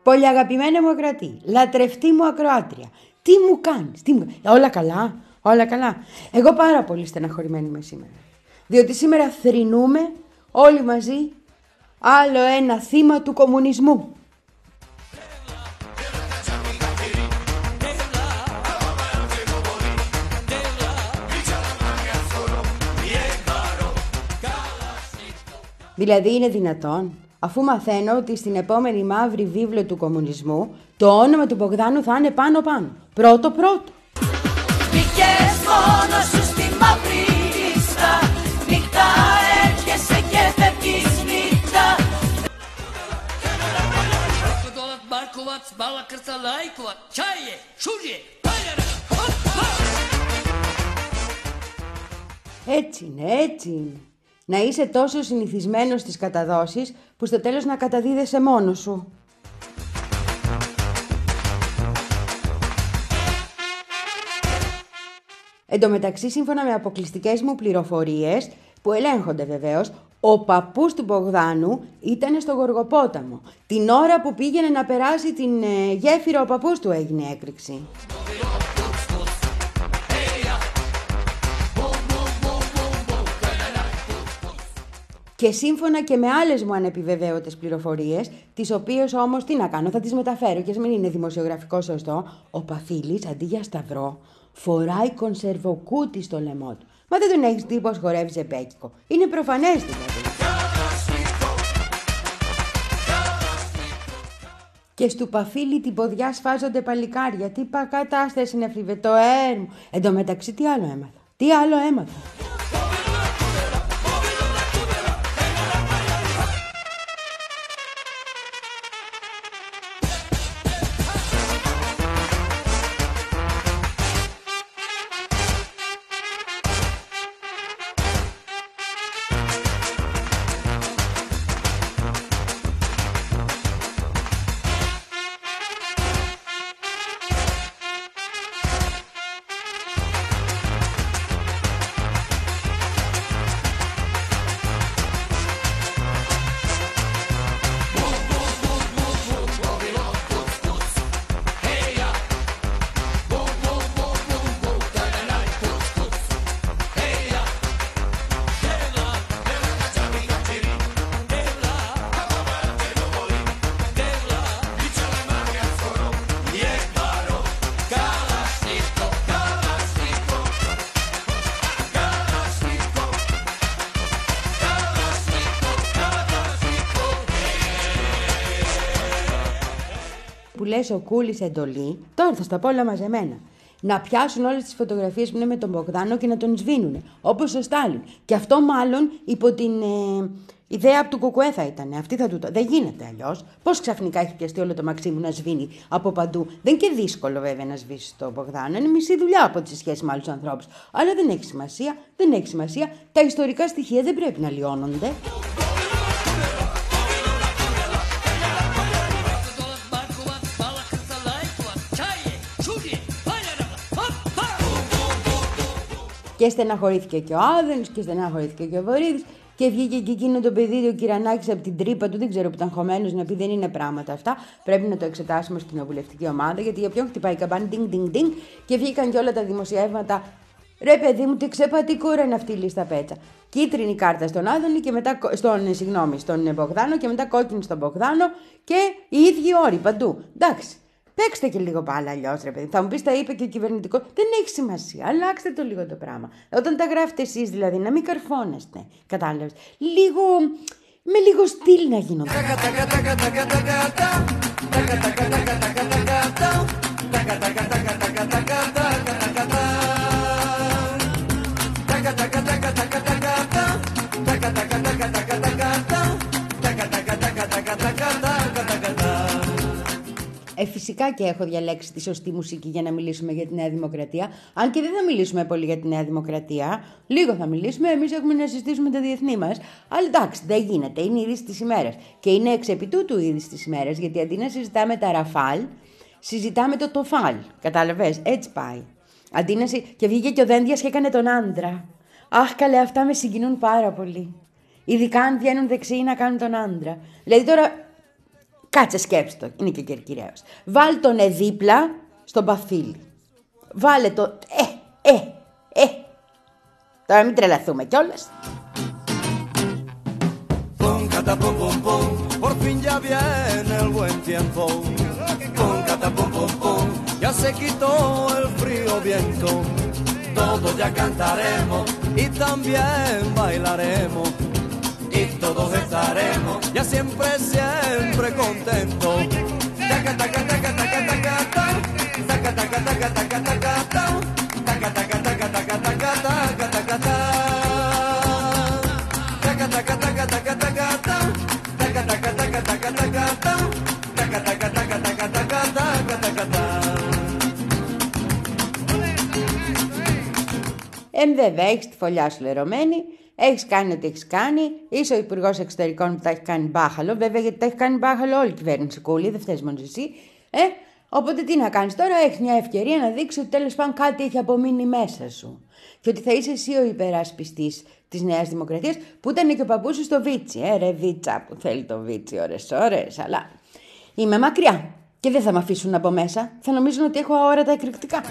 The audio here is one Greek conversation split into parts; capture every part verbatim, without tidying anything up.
Πολύ αγαπημένα μου ακροατή, λατρευτή μου ακροάτρια. Τι μου κάνεις, τι μου... όλα καλά, όλα καλά. Εγώ πάρα πολύ στεναχωρημένη είμαι σήμερα. Διότι σήμερα θρηνούμε όλοι μαζί άλλο ένα θύμα του κομμουνισμού. Δηλαδή είναι δυνατόν, αφού μαθαίνω ότι στην επόμενη μαύρη βίβλο του κομμουνισμού το όνομα του Μπογδάνου θα είναι πάνω-πάνω. Πρώτο-πρώτο. Μπήκες μόνος σου στη μαύρη λίστα, νύχτα έρχεσαι και φεύγεις νύχτα. Έτσι είναι, έτσι είναι. Να είσαι τόσο συνηθισμένος στις καταδόσεις που στο τέλος να καταδίδεσαι μόνος σου. Εν τω μεταξύ, σύμφωνα με αποκλειστικές μου πληροφορίες, που ελέγχονται βεβαίως, ο παππούς του Μπογδάνου ήταν στο Γοργοπόταμο. Την ώρα που πήγαινε να περάσει την ε, γέφυρα, ο παππούς του έγινε έκρηξη. Και σύμφωνα και με άλλες μου ανεπιβεβαίωτες πληροφορίες, τις οποίες όμως τι να κάνω, θα τις μεταφέρω και ας μην είναι δημοσιογραφικό σωστό, ο Παφίλης αντί για σταυρό φοράει κονσερβοκούτι στο λαιμό του. Μα δεν τον έχεις δει πως χορεύει ζεμπέκικο. Είναι προφανές δηλαδή. Και στου Παφίλη την ποδιά σφάζονται παλικάρια. Τι πακατάσταση είναι φριβετό έρμο. Εν τω μεταξύ τι άλλο έμαθα. Τι άλλο έμαθα. Που λες ο Κούλης εντολή, τώρα θα στα πω όλα μαζεμένα. Να πιάσουν όλες τις φωτογραφίες που είναι με τον Μπογδάνο και να τον σβήνουνε, όπως ο Στάλιν. Και αυτό μάλλον υπό την ε, ιδέα από του Κουκουέ θα ήταν. Αυτή θα του το... Δεν γίνεται αλλιώς. Πώς ξαφνικά έχει πιαστεί όλο το Μαξίμου να σβήνει από παντού. Δεν είναι και δύσκολο βέβαια να σβήσει τον Μπογδάνο. Είναι μισή δουλειά από τη σχέση με άλλους ανθρώπους. Αλλά δεν έχει σημασία, δεν έχει σημασία. Τα ιστορικά στοιχεία δεν πρέπει να λιώνονται. Και στεναχωρήθηκε και ο Άδωνης και στεναχωρήθηκε και ο Βορύδης και βγήκε και εκείνο το παιδί, ο Κυρανάκης, από την τρύπα του, δεν ξέρω που ήταν χωμένος, να πει δεν είναι πράγματα αυτά. Πρέπει να το εξετάσουμε στην κοινοβουλευτική ομάδα, γιατί για ποιον χτυπάει η καμπάνη, ding, ding, ding, και βγήκαν και όλα τα δημοσιεύματα. Ρε παιδί μου, τι ξεπατικούρα είναι αυτή η λίστα πέτσα. Κίτρινη κάρτα στον Άδωνη και μετά, στον, συγγνώμη, στον Μπογδάνο και μετά κόκκινη στον Μπογδάνο και οι ίδιοι όροι παντού. Εντάξει. Παίξτε και λίγο πάλι αλλιώς, ρε παιδί. Θα μου πεις, τα είπε και ο κυβερνητικός. Δεν έχει σημασία. Αλλάξτε το λίγο το πράγμα. Όταν τα γράφετε εσείς, δηλαδή, να μην καρφώνεστε. Κατάλαβες. Λίγο. Με λίγο στυλ να γίνονται. Ε, φυσικά και έχω διαλέξει τη σωστή μουσική για να μιλήσουμε για τη Νέα Δημοκρατία. Αν και δεν θα μιλήσουμε πολύ για τη Νέα Δημοκρατία, λίγο θα μιλήσουμε. Εμείς έχουμε να συζητήσουμε τα διεθνή μας. Αλλά εντάξει, δεν γίνεται. Είναι η είδηση της ημέρας. Και είναι εξ επί τούτου η είδηση της ημέρας, γιατί αντί να συζητάμε τα Ραφάλ, συζητάμε το Τοφάλ. Κατάλαβες, έτσι πάει. Αντί να συ... Και βγήκε και ο Δένδιας και έκανε τον άντρα. Αχ, καλέ, αυτά με συγκινούν πάρα πολύ. Ειδικά αν βγαίνουν δεξιοί να κάνουν τον άντρα. Δηλαδή τώρα. Κάτσε σκέψου το, είναι και κερκυραίος. Βάλ τον ε δίπλα στον Παφίλη. Βάλε το ε, ε, ε. Τώρα μην τρελαθούμε κιόλας. Pum, pum, pum, por fin ya viene el buen tiempo. Pum, cata, pum, pum, pum, ya se quitó el frío viento. Todos ya cantaremos y también bailaremos. Y todos estaremos ya siempre, siempre contentos. Taca, taca, taca, taca, taca, taca, taca, taca, taca, taca, taca, taca, taca, taca, taca, taca, taca, taca, Εν βέβαια, έχεις τη φωλιά σου λερωμένη, έχεις κάνει ό,τι έχεις κάνει, είσαι ο υπουργός εξωτερικών που τα έχει κάνει μπάχαλο, βέβαια γιατί τα έχει κάνει μπάχαλο όλη η κυβέρνηση, κούλη, δεν φταίς μόνο εσύ, ε, οπότε τι να κάνεις τώρα, έχεις μια ευκαιρία να δείξεις ότι τέλος πάντων κάτι έχει απομείνει μέσα σου και ότι θα είσαι εσύ ο υπερασπιστής της Νέας Δημοκρατίας, που ήταν και ο παππούς σου στο Βίτσι, ε ρε Βίτσα που θέλει το Βίτσι ώρες ώρες, αλλά είμαι μακριά. Και δεν θα με αφήσουν από μέσα. Θα νομίζουν ότι έχω αόρατα εκρηκτικά.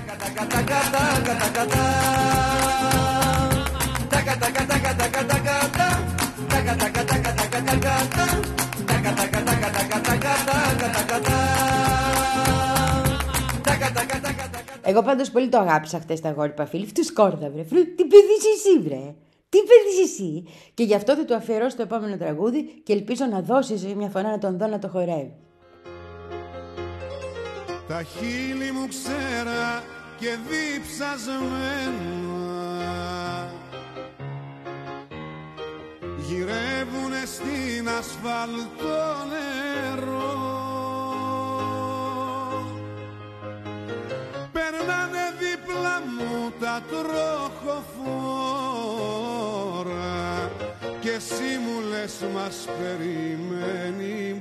Εγώ πάντως πολύ το αγάπησα χτες τα αγόρι Παφίλη. Φτου σκόρδα βρε. Τι παιδείς εσύ βρε. Τι παιδείς εσύ. Και γι' αυτό θα του αφιερώσω το επόμενο τραγούδι και ελπίζω να δώσεις μια φορά να τον δω να το χορεύει. Τα χείλη μου ξέρα και διψασμένα γυρεύουνε στην ασφαλτό νερό. Περνάνε δίπλα μου τα τροχοφόρα και εσύ μου λες μας περιμένει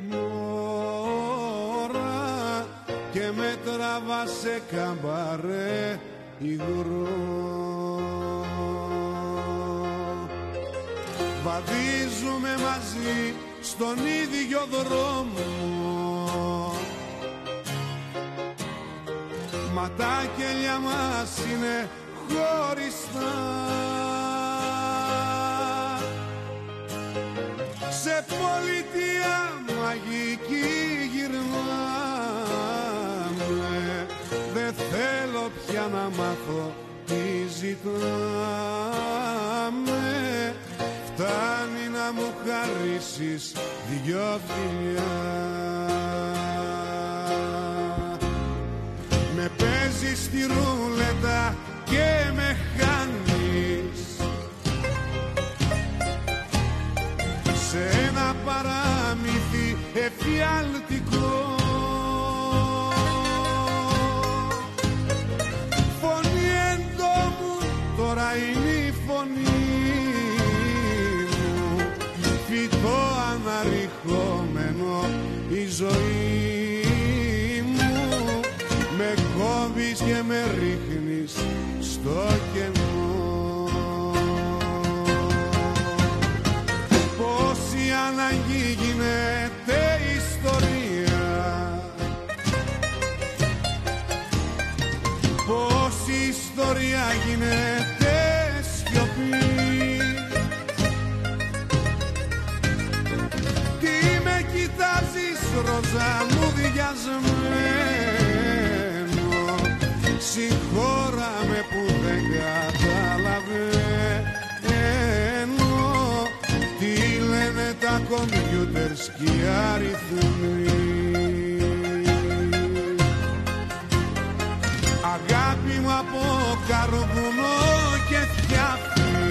μόρα και με τραβά σε καμπαρέ υγρό. Βαδίζουμε μαζί στον ίδιο δρόμο, μα τα κελιά μας είναι χωριστά. Σε πολιτεία μαγική γυρνάμε, δεν θέλω πια να μάθω τι ζητάμε. Φτάνει να μου χαρίσεις δυο φιλιά. Με παίζεις στη ρούλετα και με χάνεις σε ένα παράμυθι εφιαλτικό. Φωνή εντόμου τώρα είναι η φωνή μου, φυτό αναρριχόμενο η ζωή μου. Με κόβεις και με ρίχνεις στο κενό. Πόση ανάγκη γίνεται ιστορία, πόση ιστορία γίνεται σιωπή. Τι με κοιτάζεις ρόζα μου διασμένο, συγχώραμε που δεν καταλαβαίνω τι λένε τα κομπιούτερς και οι αριθμοί. Αγάπη μου από καρβουνό και φτιάχνει,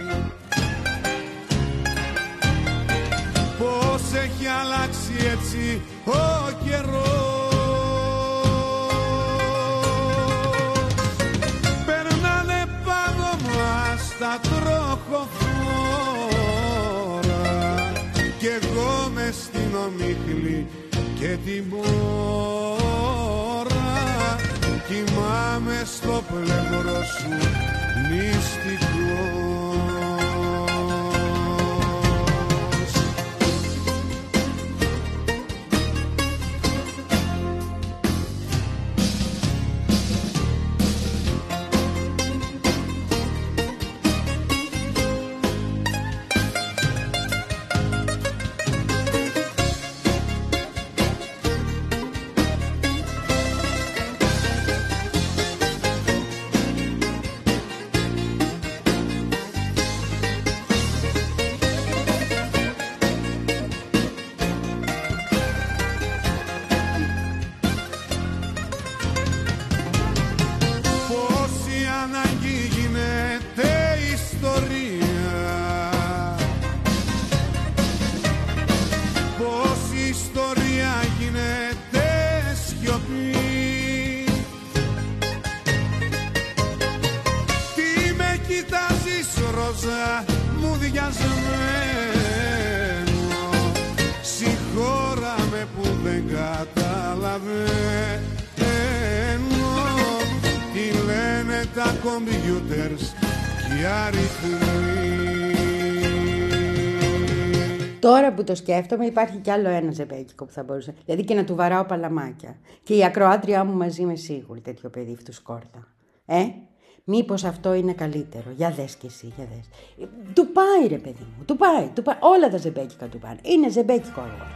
πώς έχει αλλάξει έτσι ο καιρός. Τα τροχοφόρα κι εγώ μες στην ομίχλη και την μόρα κοιμάμαι στο πλευρό σου μυστικός. ενώ τι λένε τα κομπιούτερς και οι αριθμοί. Τώρα που το σκέφτομαι, υπάρχει κι άλλο ένα ζεμπέκικο που θα μπορούσε. Δηλαδή και να του βαράω παλαμάκια. Και η ακροάτριά μου μαζί με σίγουρη τέτοιο παιδί αυτού σκόρτα. Ε, μήπως αυτό είναι καλύτερο. Για δες κι εσύ, για δες. Του πάει ρε παιδί μου, του πάει, του πάει. Όλα τα ζεμπέκικα του πάνε. Είναι ζεμπέκικο αγόρι.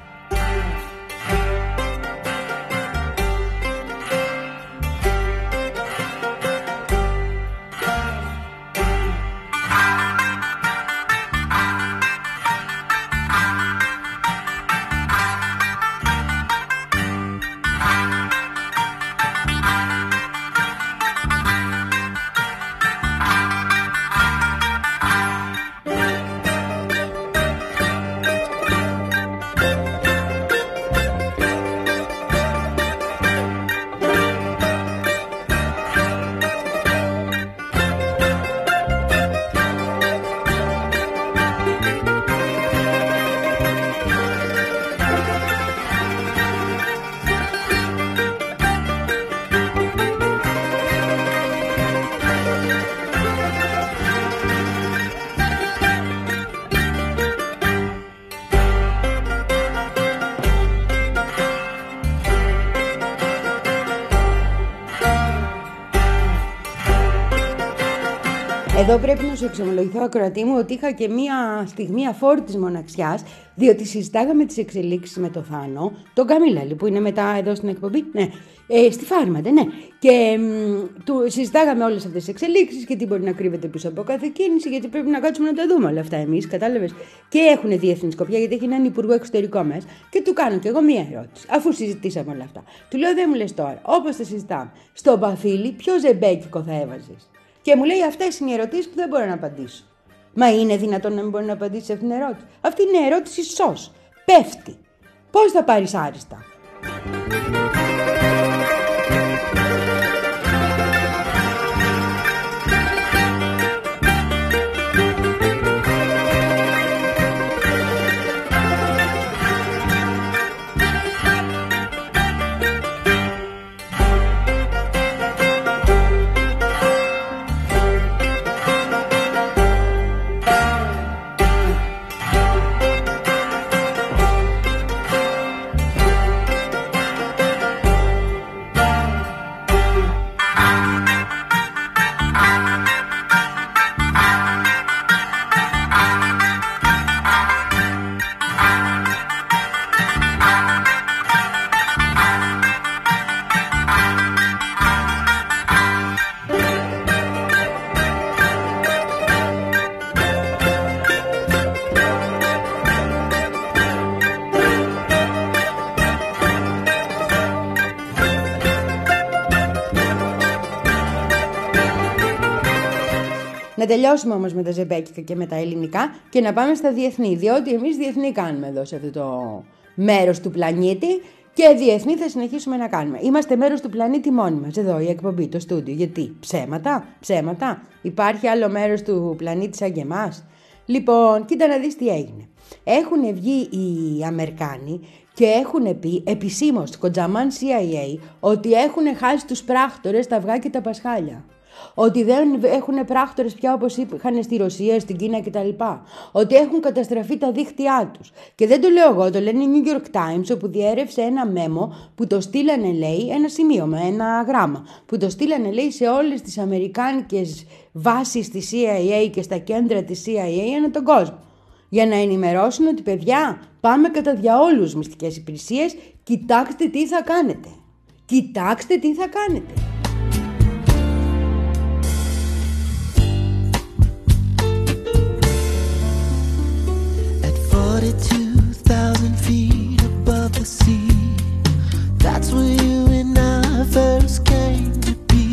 Εδώ πρέπει να σου εξομολογηθώ, ακροατή μου, ότι είχα και μία στιγμή αφόρητης μοναξιάς, διότι συζητάγαμε τις εξελίξεις με το Θάνο, τον Καμίλαλη που είναι μετά εδώ στην εκπομπή, ναι, ε, στη Φάρμαντε, ναι. Και μ, του συζητάγαμε όλες αυτές τις εξελίξεις και τι μπορεί να κρύβεται πίσω από κάθε κίνηση, γιατί πρέπει να κάτσουμε να τα δούμε όλα αυτά εμείς, κατάλαβες. Και έχουν διεθνή σκοπιά, γιατί έχει έναν υπουργό εξωτερικό μέσα. Και του κάνω κι εγώ μία ερώτηση, αφού συζητήσαμε όλα αυτά. Του λέω, δεν μου λες τώρα, όπως τα συζητάμε, στο Παφίλι, ποιο ζεμπέκικο θα έβαζες? Και μου λέει, αυτές είναι οι ερωτήσεις που δεν μπορώ να απαντήσω. Μα είναι δυνατόν να μην μπορεί να απαντήσει σε αυτήν την ερώτηση? Αυτή είναι ερώτηση σως. Πέφτει. Πώς θα πάρεις άριστα? Να τελειώσουμε όμως με τα ζεμπέκικα και με τα ελληνικά και να πάμε στα διεθνή, διότι εμείς διεθνή κάνουμε εδώ σε αυτό το μέρος του πλανήτη και διεθνή θα συνεχίσουμε να κάνουμε. Είμαστε μέρος του πλανήτη μόνοι μας, εδώ η εκπομπή, το στούντιο. Γιατί? Ψέματα, ψέματα. Υπάρχει άλλο μέρος του πλανήτη σαν και εμάς? Λοιπόν, κοίτα να δεις τι έγινε. Έχουν βγει οι Αμερικάνοι και έχουν πει επισήμως, κοντζαμάν σι άι έι, ότι έχουν χάσει τους πράκτορες τα αυγά και τα πασχάλια. Ότι δεν έχουν πράκτορες πια όπως είχαν στη Ρωσία, στην Κίνα κτλ. Ότι έχουν καταστραφεί τα δίχτυά τους. Και δεν το λέω εγώ, το λένε οι New York Times, όπου διέρευσε ένα μέμο που το στείλανε, λέει, ένα σημείωμα, ένα γράμμα, που το στείλανε, λέει, σε όλες τις αμερικάνικες βάσεις της σι άι έι και στα κέντρα της σι άι έι ανά τον κόσμο. Για να ενημερώσουν ότι, παιδιά, πάμε κατά διαόλους μυστικές υπηρεσίες, κοιτάξτε τι θα κάνετε. Κοιτάξτε τι θα κάνετε. forty-two thousand feet above the sea, that's where you and I first came to be.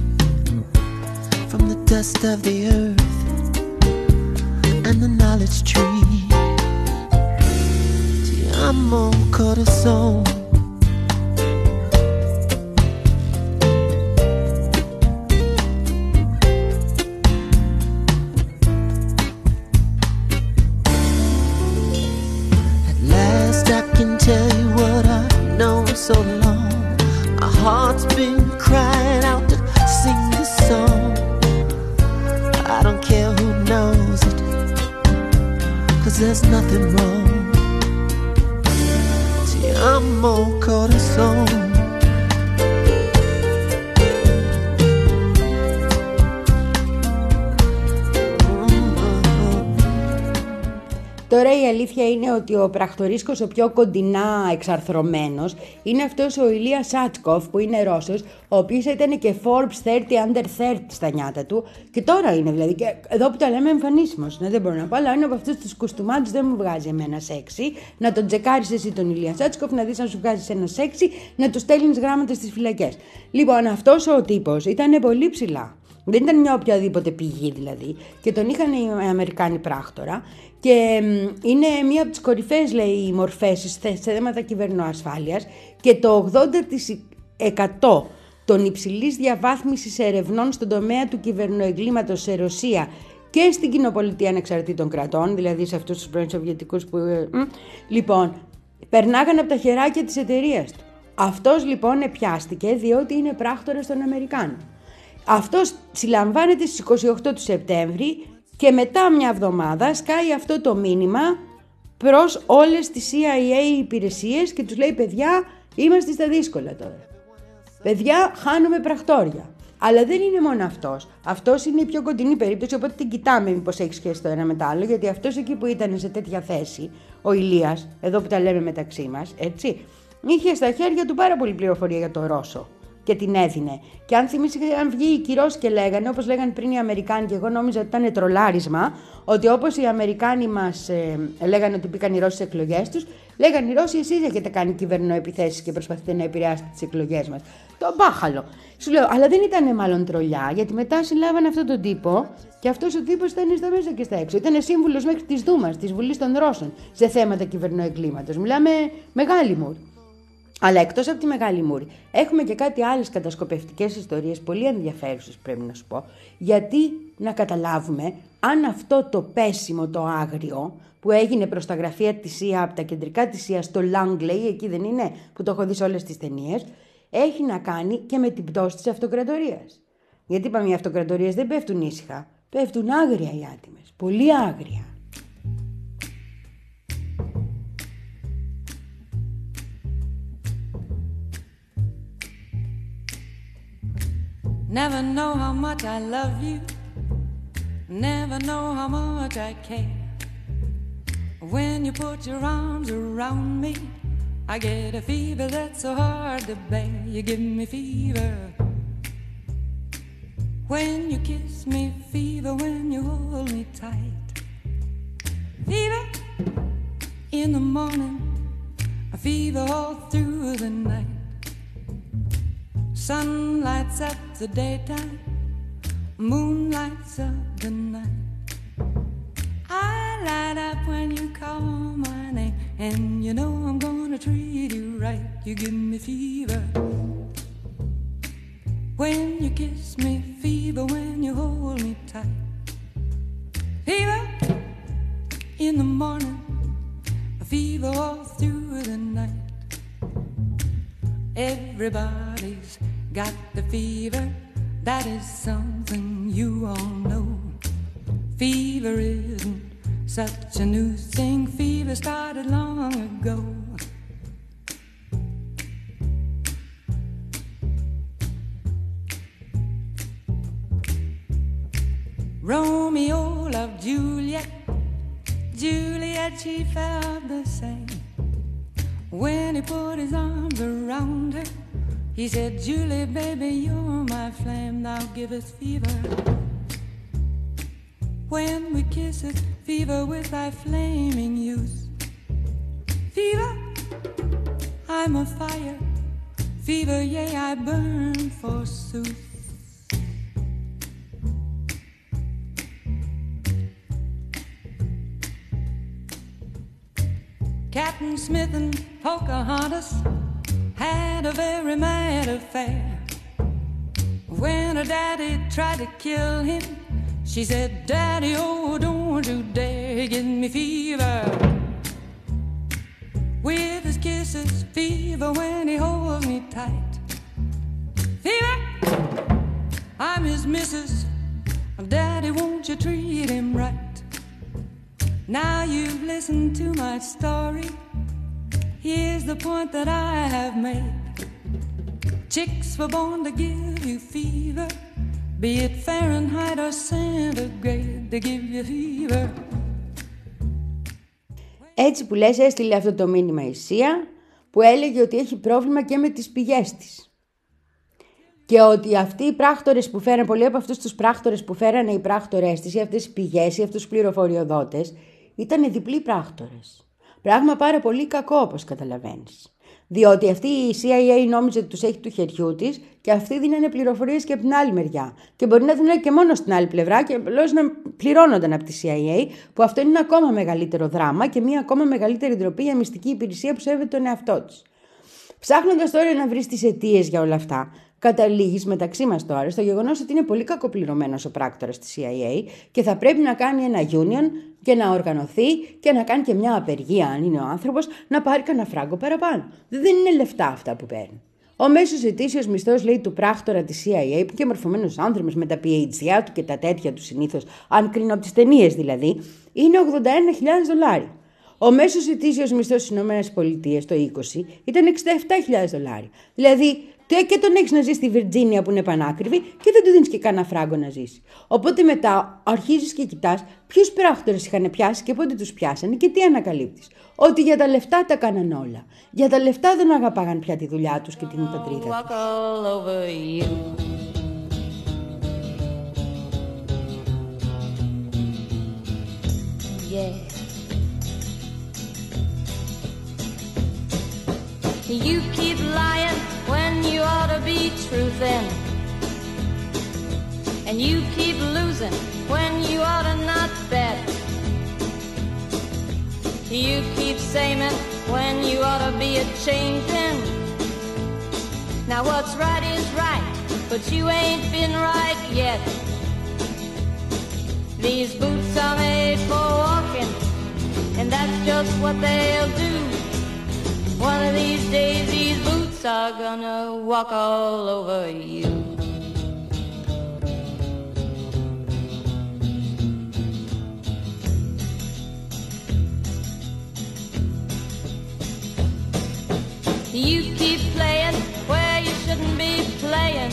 From the dust of the earth and the knowledge tree, ti amo corazón. Tell you what I've known so long. there's nothing wrong. Ti amo corazón. Τώρα η αλήθεια είναι ότι ο πρακτορίσκος ο πιο κοντινά εξαρθρωμένος είναι αυτός ο Ηλία Σάτσκοφ που είναι Ρώσος, ο οποίος ήταν και Forbes τριάντα under thirty στα νιάτα του και τώρα είναι δηλαδή, και εδώ που τα λέμε εμφανίσιμος, ναι, δεν μπορώ να πω, αλλά είναι από αυτούς τους κουστούμάτους, δεν μου βγάζει εμένα σεξι, να τον τσεκάρεις εσύ τον Ηλία Σάτσκοφ, να δεις αν σου βγάζει ένα σεξι, να του στέλνεις γράμματα στις φυλακές. Λοιπόν, αυτός ο τύπος ήταν πολύ ψηλά. Δεν ήταν μια οποιαδήποτε πηγή δηλαδή και τον είχαν οι Αμερικάνοι πράκτορα και είναι μία από τις κορυφαίες, λέει, μορφές σε θέματα κυβερνοασφάλειας και το ογδόντα τοις εκατό των υψηλής διαβάθμισης ερευνών στον τομέα του κυβερνοεγκλήματος σε Ρωσία και στην κοινοπολιτεία ανεξαρτήτων κρατών, δηλαδή σε αυτούς τους πρώην Σοβιετικούς που... Ε, ε, λοιπόν, περνάγαν από τα χεράκια της εταιρείας του. Αυτός λοιπόν επιάστηκε διότι είναι πράκτορας των Αμερικάνων. Αυτός συλλαμβάνεται στις είκοσι οκτώ του Σεπτέμβρη και μετά μια εβδομάδα σκάει αυτό το μήνυμα προς όλες τις σι άι έι υπηρεσίες και τους λέει: παιδιά, είμαστε στα δύσκολα τώρα. Παιδιά, χάνουμε πρακτόρια. Αλλά δεν είναι μόνο αυτός. Αυτός είναι η πιο κοντινή περίπτωση, οπότε την κοιτάμε μήπως έχει σχέση το ένα με το άλλο, γιατί αυτός εκεί που ήταν σε τέτοια θέση, ο Ηλίας, εδώ που τα λέμε μεταξύ μας, έτσι, είχε στα χέρια του πάρα πολύ πληροφορία για το Ρώσο. Και την έδινε. Και αν θυμίσαι, αν βγει οι κυρώσεις και λέγανε, όπως λέγανε πριν οι Αμερικάνοι, και εγώ νόμιζα ότι ήταν τρολάρισμα, ότι όπως οι Αμερικάνοι μας ε, λέγανε ότι μπήκαν οι Ρώσοι στις εκλογές τους, λέγανε οι Ρώσοι: εσείς έχετε κάνει κυβερνοεπιθέσεις και προσπαθείτε να επηρεάσετε τις εκλογές μας. Το μπάχαλο. Σου λέω, αλλά δεν ήταν μάλλον τρολιά, γιατί μετά συλλάβανε αυτόν τον τύπο και αυτός ο τύπος ήταν στα μέσα και στα έξω. Ήταν σύμβουλος μέχρι της Δούμας, της Βουλής των Ρώσων, σε θέματα κυβερνοεγκλήματος. Μιλάμε μεγάλη μουρ. Αλλά εκτός από τη Μεγάλη Μούρη, έχουμε και κάτι άλλες κατασκοπευτικές ιστορίες πολύ ενδιαφέρουσες, πρέπει να σου πω, γιατί να καταλάβουμε αν αυτό το πέσιμο, το άγριο, που έγινε προς τα γραφεία της σι άι έι, από τα κεντρικά της σι άι έι στο Langley, εκεί δεν είναι, που το έχω δει σε όλες τις ταινίες, έχει να κάνει και με την πτώση της αυτοκρατορίας. Γιατί είπαμε, οι αυτοκρατορίες δεν πέφτουν ήσυχα, πέφτουν άγρια οι άτιμες, πολύ άγρια. Never know how much I love you, never know how much I care. When you put your arms around me, I get a fever that's so hard to bear. You give me fever when you kiss me, fever when you hold me tight. Fever in the morning, a fever all through the night. Sun lights up the daytime, moon lights up the night. I light up when you call my name, and you know I'm gonna treat you right. You give me fever when you kiss me, fever when you hold me tight. Fever in the morning, a fever all through the night. Everybody's got the fever, that is something you all know. Fever isn't such a new thing, fever started long ago. Romeo loved Juliet, Juliet she felt the same. When he put his arms around her, he said, Julie, baby, you're my flame, thou givest fever. When we kiss it, fever with thy flaming youth. Fever, I'm a fire, fever, yea, I burn forsooth. Captain Smith and Pocahontas had a very mad affair. When her daddy tried to kill him, she said, Daddy, oh, don't you dare give me fever. With his kisses, fever when he holds me tight. Fever, I'm his missus. Daddy, won't you treat him right? Now you've listened to my story. Here's the point that I have made. Chicks were born to give you fever, be it Fahrenheit or centigrade, they give you fever. Έτσι που λες, έστειλε αυτό το μήνυμα η Σία, που έλεγε ότι έχει πρόβλημα και με τις πηγές της. Και ότι αυτοί οι πράκτορες που φέραν, πολλοί από αυτούς τους πράκτορες που φέρανε οι πράκτορες της, ή αυτές οι πηγές ή αυτούς τους πληροφοριοδότες, ήταν διπλοί πράκτορες. Πράγμα πάρα πολύ κακό, όπως καταλαβαίνεις. Διότι αυτή η σι άι έι νόμιζε ότι τους έχει του χεριού της και αυτοί δίνανε πληροφορίες και από την άλλη μεριά. Και μπορεί να δίνανε και μόνο στην άλλη πλευρά και απλώς να πληρώνονταν από τη σι άι έι, που αυτό είναι ένα ακόμα μεγαλύτερο δράμα και μια ακόμα μεγαλύτερη ντροπή για μυστική υπηρεσία που σέβεται τον εαυτό της. Ψάχνοντας τώρα να βρεις τις αιτίες για όλα αυτά, καταλήγεις μεταξύ μας τώρα στο γεγονός ότι είναι πολύ κακοπληρωμένος ο πράκτορας της σι άι έι και θα πρέπει να κάνει ένα union και να οργανωθεί και να κάνει και μια απεργία, αν είναι ο άνθρωπος, να πάρει κανένα φράγκο παραπάνω. Δεν είναι λεφτά αυτά που παίρνει. Ο μέσος ετήσιος μισθός, λέει, του πράκτορα της σι άι έι, που και μορφωμένος άνθρωπος με τα πι έιτς ντι του και τα τέτοια του συνήθως, αν κρίνω από τις ταινίες δηλαδή, είναι ογδόντα ένα χιλιάδες δολάρια. Ο μέσος ετήσιος μισθός στις ΗΠΑ το είκοσι ήταν εξήντα επτά χιλιάδες δολάρια. Δηλαδή, και τον έχεις να ζει στη Βιρτζίνια που είναι πανάκριβη και δεν του δίνεις και κανένα φράγκο να ζήσει. Οπότε μετά αρχίζεις και κοιτάς ποιους πράκτορες είχαν πιάσει και πότε τους πιάσανε και τι ανακαλύπτεις. Ότι για τα λεφτά τα κάναν όλα. Για τα λεφτά δεν αγαπάγαν πια τη δουλειά τους και την πατρίδα τους. You keep lying when you ought to be truthin', and you keep losing when you ought to not bet. You keep saying when you ought to be a-changin'. Now what's right is right, but you ain't been right yet. These boots are made for walking, and that's just what they'll do. One of these days these boots are gonna walk all over you. You keep playing where you shouldn't be playing,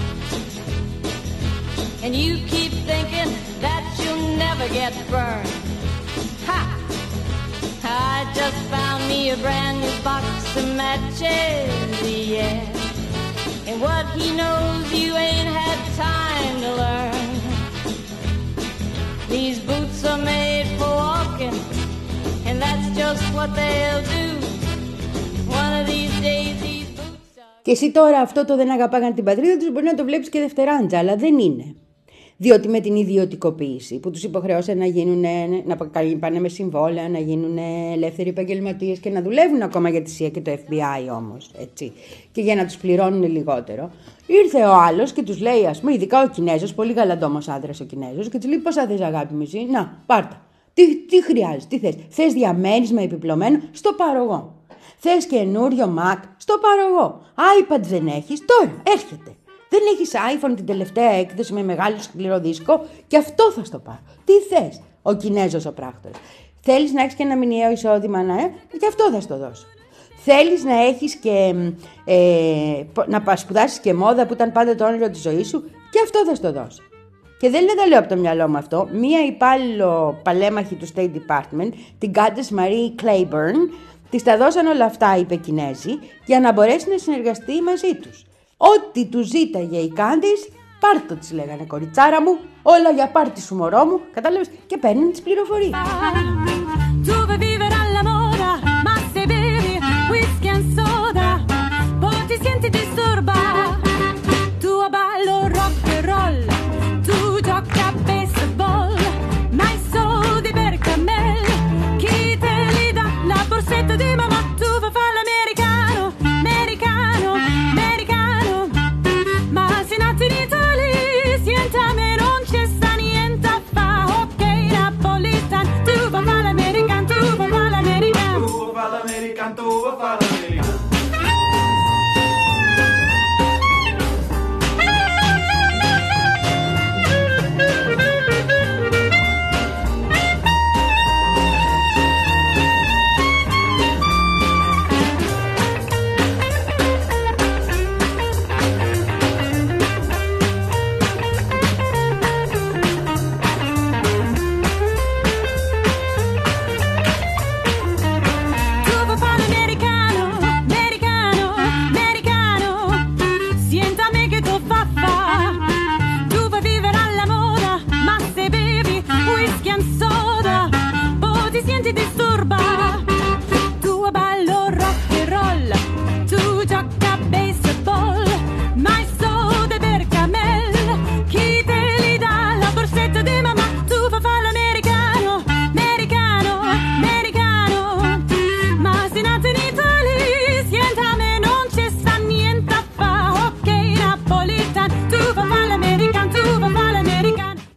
and you keep thinking that you'll never get burned. Ha! I just found me a brand new box of matches, yeah. And what he knows you ain't had time to learn. These boots are made for walking, and that's just what they'll do. One of these days these boots are... Και εσύ τώρα αυτό το δεν αγαπάγαν την πατρίδα τους μπορεί να το βλέπεις και δευτεράντζα, αλλά δεν είναι. Διότι με την ιδιωτικοποίηση που τους υποχρεώσαν να, γίνουν, να πάνε με συμβόλαια, να γίνουν ελεύθεροι επαγγελματίες και να δουλεύουν ακόμα για τη σι άι έι και το εφ μπι άι όμως, έτσι, και για να τους πληρώνουν λιγότερο, ήρθε ο άλλος και τους λέει, ας πούμε, ειδικά ο Κινέζος, πολύ γαλαντόμος άντρας ο Κινέζος, και τους λέει, πόσα θες αγάπη μου εσύ, να, πάρτα. Τι, τι χρειάζεσαι, τι θες, θες διαμέρισμα επιπλωμένο, στο πάρω εγώ. Θες καινούριο Mac, στο πάρω εγώ. iPad δεν έχεις, τώρα έρχεται. Δεν έχεις iPhone την τελευταία έκδοση με μεγάλο σκληρό δίσκο και αυτό θα στο πάρω. Τι θες, ο Κινέζος ο πράκτορας. Θέλεις να έχεις και ένα μηνιαίο εισόδημα, ναι, και αυτό θα στο δώσω. Θέλεις να έχεις και ε, να σπουδάσεις και μόδα που ήταν πάντα το όνειρο της ζωής σου και αυτό θα στο δώσω. Και δεν τα λέω από το μυαλό μου αυτό. Μία υπάλληλο παλέμαχη του State Department, την Countess Marie Claiborne, της τα δώσαν όλα αυτά οι Πεκινέζοι για να μπορέσει να συνεργαστεί μαζί τους. Ό,τι του ζήταγε η Κάντις, πάρτο της λέγανε, κοριτσάρα μου, όλα για πάρτι σου μωρό μου, κατάλαβες, και παίρνουν τις πληροφορίες. Bye.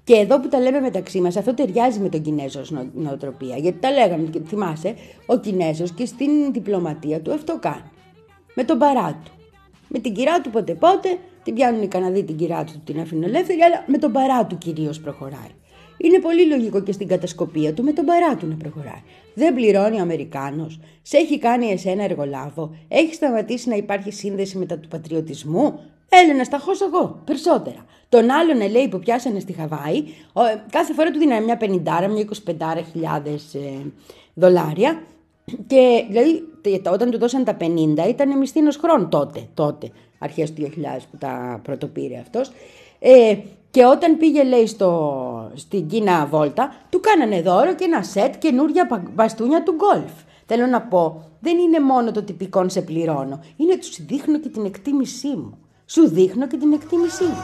Και εδώ που τα λέμε μεταξύ μας, αυτό ταιριάζει με τον Κινέζο ως νοοτροπία. Γιατί τα λέγαμε, θυμάσαι, ο Κινέζος και στην διπλωματία του αυτό κάνει. Με τον παρά του. Με την κυρά του πότε πότε, την πιάνουν οι Καναδοί την κυρά του, την αφήνουν ελεύθερη, αλλά με τον παρά του κυρίως προχωράει. Είναι πολύ λογικό και στην κατασκοπία του με τον παρά του να προχωράει. Δεν πληρώνει ο Αμερικάνος, σε έχει κάνει εσένα εργολάβο, έχει σταματήσει να υπάρχει σύνδεση μετά του πατριωτισμού. Έλα να σταχώσω εγώ, περισσότερα. Τον άλλον, λέει, που πιάσανε στη Χαβάη, κάθε φορά του δίνανε μια πενηντάρα, μια εικοσιπεντάρα χιλιάδες ε, δολάρια. Και δηλαδή, όταν του δώσαν τα πενήντα, ήταν μισθήνος χρόνου τότε, τότε, αρχές του δύο χιλιάδες που τα πρωτοπήρε αυτός. Ε, και όταν πήγε, λέει, στο, στην Κίνα βόλτα, του κάνανε δώρο και ένα σετ καινούρια μπαστούνια του γκολφ. Θέλω να πω, δεν είναι μόνο το τυπικό σε πληρώνω, είναι του δείχνω και την εκτίμησή μου. Σου δείχνω και την εκτίμησή μου.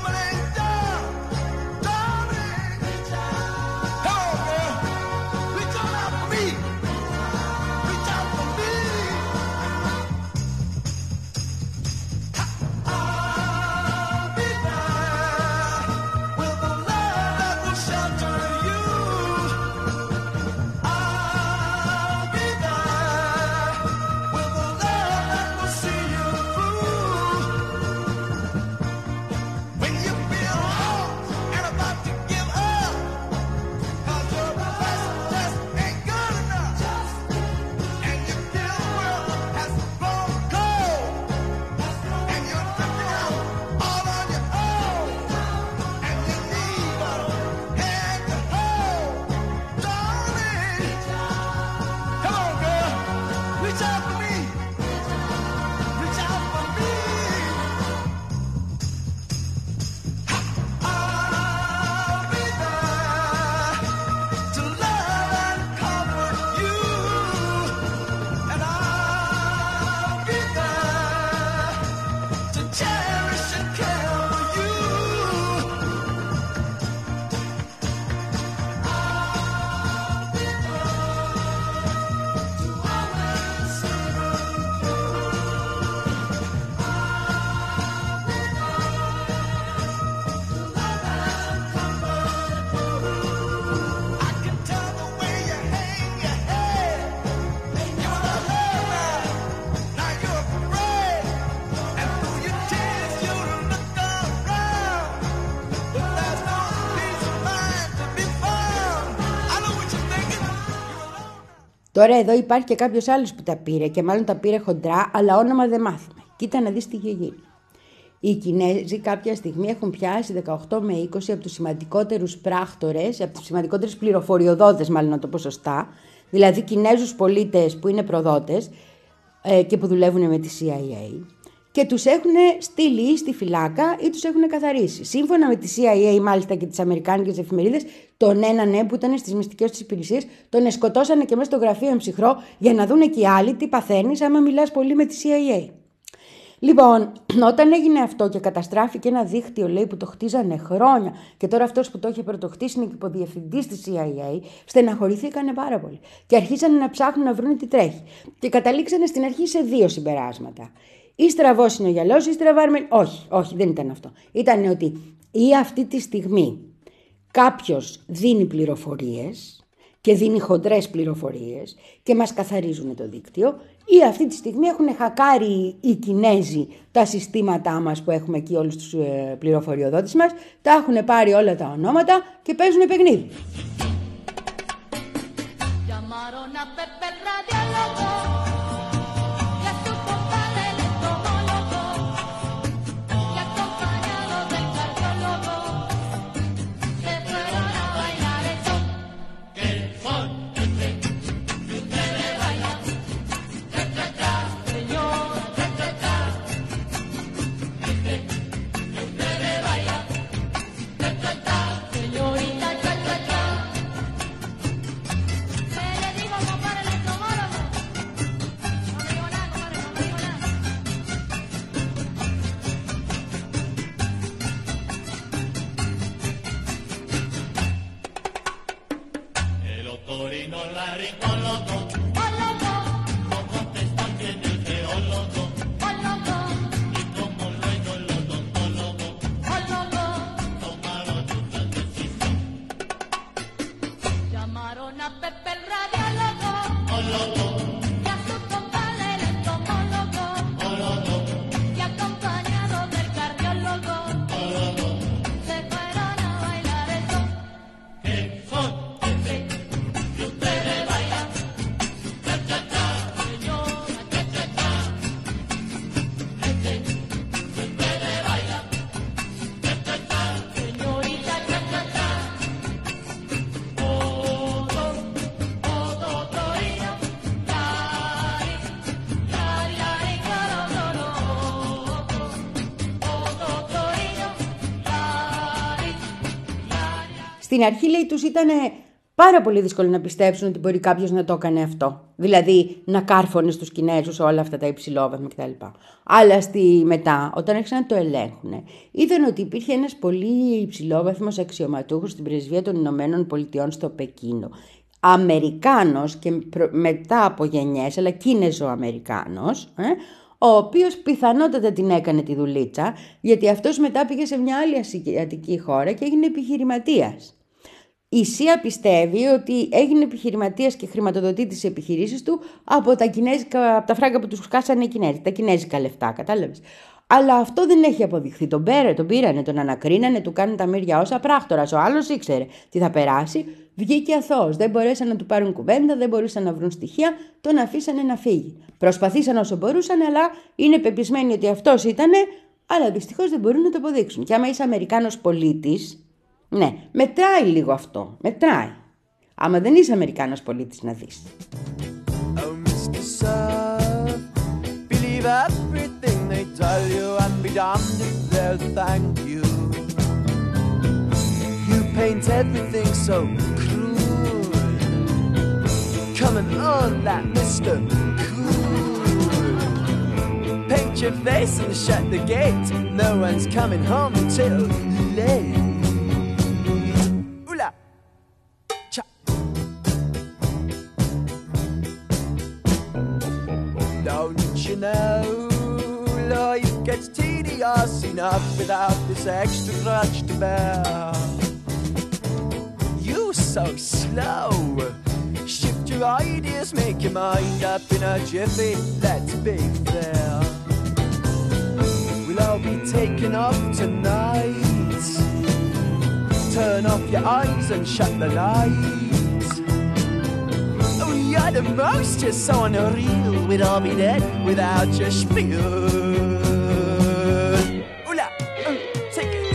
Τώρα εδώ υπάρχει και κάποιος άλλος που τα πήρε και μάλλον τα πήρε χοντρά, αλλά όνομα δεν μάθουμε. Κοίτα να δεις τι είχε γίνει. Οι Κινέζοι κάποια στιγμή έχουν πιάσει δεκαοκτώ με είκοσι από τους σημαντικότερους πράκτορες, από τους σημαντικότερους πληροφοριοδότες, μάλλον να το πω σωστά, δηλαδή Κινέζους πολίτες που είναι προδότες ε, και που δουλεύουν με τη σι άι έι, και τους έχουν στείλει στη φυλάκα ή τους έχουν καθαρίσει. Σύμφωνα με τη σι άι έι, μάλιστα, και τις αμερικάνικες εφημερίδες, τον έναν, ναι, που ήταν στις μυστικές τους υπηρεσίες, τον σκοτώσανε και μέσα στο γραφείο εμψυχρό για να δούνε και οι άλλοι τι παθαίνεις άμα μιλάς πολύ με τη σι άι έι. Λοιπόν, όταν έγινε αυτό και καταστράφηκε ένα δίκτυο, λέει, που το χτίζανε χρόνια, και τώρα αυτός που το είχε πρωτοχτίσει είναι και υποδιευθυντής της σι άι έι, στεναχωρηθήκανε πάρα πολύ. Και αρχίσανε να ψάχνουν να βρουν τι τρέχει. Και καταλήξανε στην αρχή σε δύο συμπεράσματα. Ή στραβός είναι ο γυαλός, ή στραβάρμεν. Όχι, όχι, δεν ήταν αυτό. Ήταν ότι ή αυτή τη στιγμή κάποιος δίνει πληροφορίες και δίνει χοντρές πληροφορίες και μας καθαρίζουν το δίκτυο, ή αυτή τη στιγμή έχουν χακάρει οι Κινέζοι τα συστήματά μας που έχουμε εκεί, όλους τους ε, πληροφοριοδότες μας, τα έχουν πάρει όλα τα ονόματα και παίζουν παιχνίδι. Στην αρχή, λέει, τους ήταν πάρα πολύ δύσκολο να πιστέψουν ότι μπορεί κάποιος να το έκανε αυτό. Δηλαδή να κάρφωνε στους Κινέζους όλα αυτά τα υψηλόβαθμα κτλ. Αλλά στη μετά, όταν άρχισαν να το ελέγχουν, είδαν ότι υπήρχε ένας πολύ υψηλόβαθμος αξιωματούχος στην Πρεσβεία των Ηνωμένων Πολιτειών στο Πεκίνο. Αμερικάνος και προ... μετά από γενιές, αλλά Κίνεζο-Αμερικάνος, ε, ο οποίος πιθανότατα την έκανε τη δουλίτσα, γιατί αυτός μετά πήγε σε μια άλλη ασιατική χώρα και έγινε επιχειρηματίας. Η ΣΥΑ πιστεύει ότι έγινε επιχειρηματίας και χρηματοδοτεί τις επιχειρήσεις του από τα, κινέζικα, από τα φράγκα που τους κάσανε οι Κινέζοι, τα κινέζικα λεφτά, κατάλαβες. Αλλά αυτό δεν έχει αποδειχθεί. Τον πήρε, τον πήρανε, τον ανακρίνανε, του κάνουν τα μύρια όσα πράκτορας. Ο άλλος ήξερε τι θα περάσει, βγήκε αθώος. Δεν μπορέσαν να του πάρουν κουβέντα, δεν μπορούσαν να βρουν στοιχεία, τον αφήσανε να φύγει. Προσπαθήσαν όσο μπορούσαν, αλλά είναι πεπισμένοι ότι αυτός ήτανε, αλλά δυστυχώς δεν μπορούν να το αποδείξουν. Και άμα είσαι Αμερικάνος πολίτης, ναι, μετράει λίγο αυτό. Μετράει. Άμα δεν είσαι Αμερικάνος πολίτης, να δεις. Oh, μίστερ Sir, believe everything they tell you and be damned if they'll thank you. You paint everything so cruel. Coming on that Mister Cool. Paint your face and shut the gate. No one's coming home till late. Don't you know, life gets tedious enough without this extra grudge to bear. You're so slow. Shift your ideas, make your mind up in a jiffy, let's be fair. We'll all be taken off tonight. Turn off your eyes and shut the lights. Oh, you're the most, you're so unreal. We'd all be dead without your spiel. Ooh-la, uh, take it.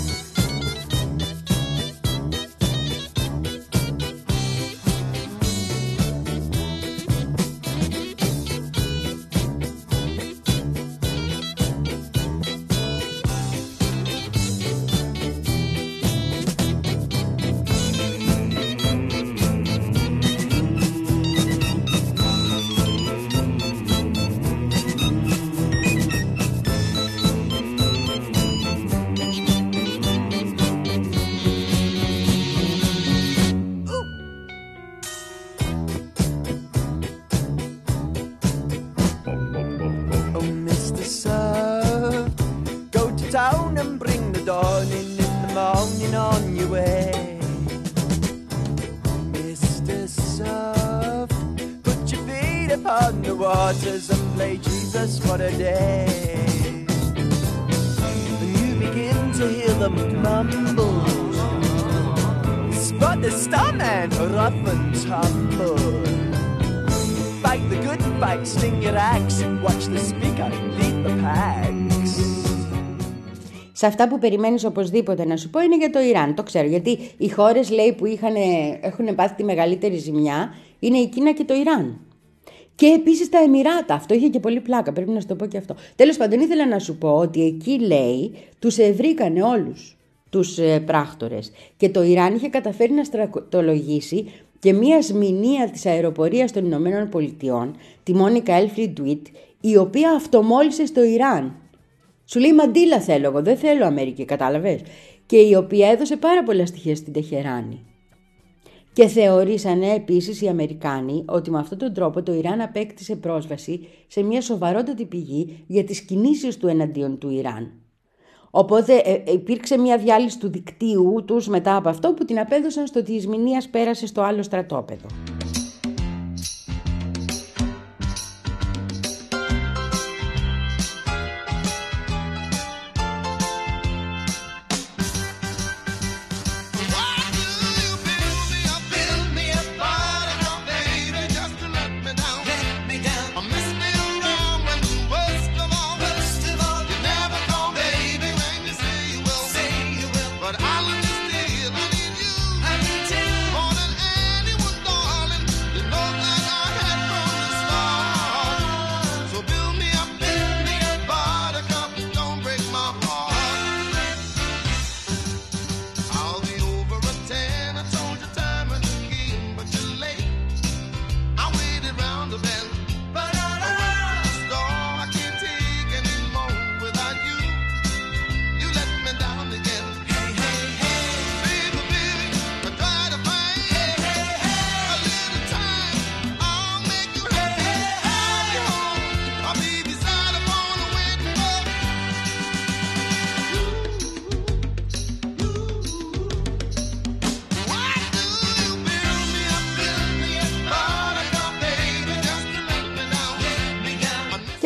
And play Jesus for a day. And you begin to hear them mumble. Spot the starman, rough and tumble. Fight the good fight, sling your axe. Watch the speaker, lead the packs. Σε αυτά που περιμένεις οπωσδήποτε να σου πω είναι για το Ιράν. Το ξέρω, γιατί οι χώρες, λέει, που είχαν, έχουν πάθει τη μεγαλύτερη ζημιά είναι η Κίνα και το Ιράν. Και επίσης τα Εμιράτα. Αυτό είχε και πολύ πλάκα, πρέπει να σου το πω και αυτό. Τέλος πάντων, ήθελα να σου πω ότι εκεί, λέει, τους ευρήκανε όλους τους ε, πράκτορες. Και το Ιράν είχε καταφέρει να στρατολογήσει και μία σμηνία της αεροπορίας των Ηνωμένων Πολιτειών, τη Μόνικα Έλφριντ Ντουίτ, η οποία αυτομόλυσε στο Ιράν. Σου λέει μαντίλα θέλω εγώ, δεν θέλω Αμερική, κατάλαβες. Και η οποία έδωσε πάρα πολλά στοιχεία στην Τεχεράνη. Και θεωρήσανε επίσης οι Αμερικάνοι ότι με αυτόν τον τρόπο το Ιράν απέκτησε πρόσβαση σε μια σοβαρότατη πηγή για τις κινήσεις του εναντίον του Ιράν. Οπότε ε, υπήρξε μια διάλυση του δικτύου τους μετά από αυτό που την απέδωσαν στο ότι η Ισμηνίας πέρασε στο άλλο στρατόπεδο. More than anyone, darling.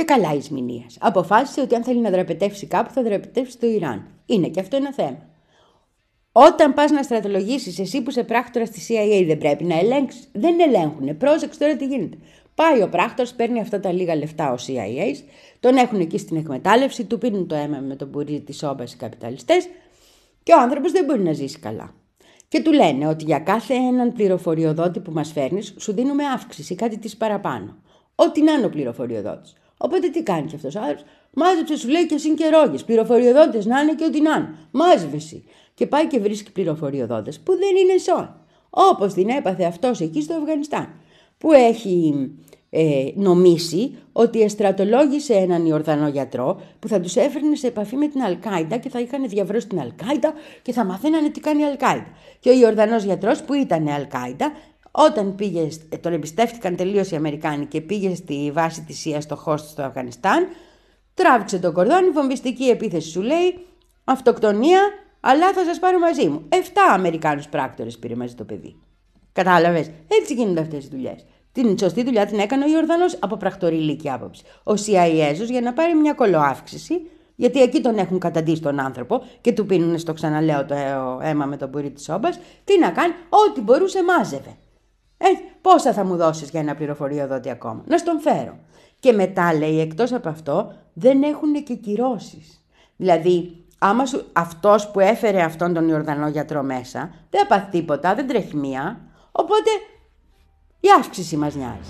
Και καλά η Ισμηνίας. Αποφάσισε ότι αν θέλει να δραπετεύσει κάπου θα δραπετεύσει στο Ιράν. Είναι και αυτό ένα θέμα. Όταν πας να στρατολογήσεις, εσύ που είσαι πράκτορας στη σι άι έι, δεν πρέπει να ελέγξεις. Δεν ελέγχουνε. Πρόσεξε τώρα τι γίνεται. Πάει ο πράκτορας, παίρνει αυτά τα λίγα λεφτά ο σι άι έι, τον έχουν εκεί στην εκμετάλλευση, του πίνουν το αίμα με τον μπουρί της όμπας οι καπιταλιστές και ο άνθρωπος δεν μπορεί να ζήσει καλά. Και του λένε ότι για κάθε έναν πληροφοριοδότη που μας φέρνεις, σου δίνουμε αύξηση, κάτι της παραπάνω. Ό,τι να είναι ο πληροφοριοδότης. Οπότε τι κάνει και αυτός ο άνθρωπος? Μάζεψε, σου λέει, και συγκερόγες. Πληροφοριοδότες να είναι και ό,τι να είναι. Μάζευε εσύ. Και πάει και βρίσκει πληροφοριοδότες που δεν είναι ζώοι. Όπως την έπαθε αυτός εκεί στο Αφγανιστάν. Που έχει ε, νομίσει ότι εστρατολόγησε έναν Ιορδανό γιατρό που θα τους έφερνε σε επαφή με την Αλκάιντα και θα είχαν διαβρώσει την Αλκάιντα και θα μαθαίνανε τι κάνει η Αλκάιντα. Και ο Ιορδανός γιατρός που ήταν Αλκάιντα, όταν πήγε, τον εμπιστεύτηκαν τελείως οι Αμερικάνοι και πήγε στη βάση της σι άι στο Χόστ στο Αφγανιστάν, τράβηξε το κορδόνι, βομβιστική επίθεση σου λέει, αυτοκτονία, αλλά θα σας πάρω μαζί μου. Εφτά Αμερικάνους πράκτορες πήρε μαζί το παιδί. Κατάλαβες, έτσι γίνονται αυτές οι δουλειές. Την σωστή δουλειά την έκανε ο Ιορδανός από πρακτοριλίκη άποψη. Ο σι άι έι για να πάρει μια κολοάυξηση, γιατί εκεί τον έχουν καταντήσει τον άνθρωπο και του πίνουν, στο ξαναλέω, το αίμα με τον μπουρί της όμπας, τι να κάνει, ό,τι μπορούσε μάζευε. Ε, πόσα θα μου δώσεις για ένα πληροφοριοδότη ακόμα? Να στον φέρω. Και μετά λέει, εκτός από αυτό, δεν έχουν και κυρώσεις. Δηλαδή, άμα σου, αυτός που έφερε αυτόν τον Ιορδανό γιατρό μέσα, δεν πάθει τίποτα, δεν τρέχει μία, οπότε η αύξηση μας νοιάζει.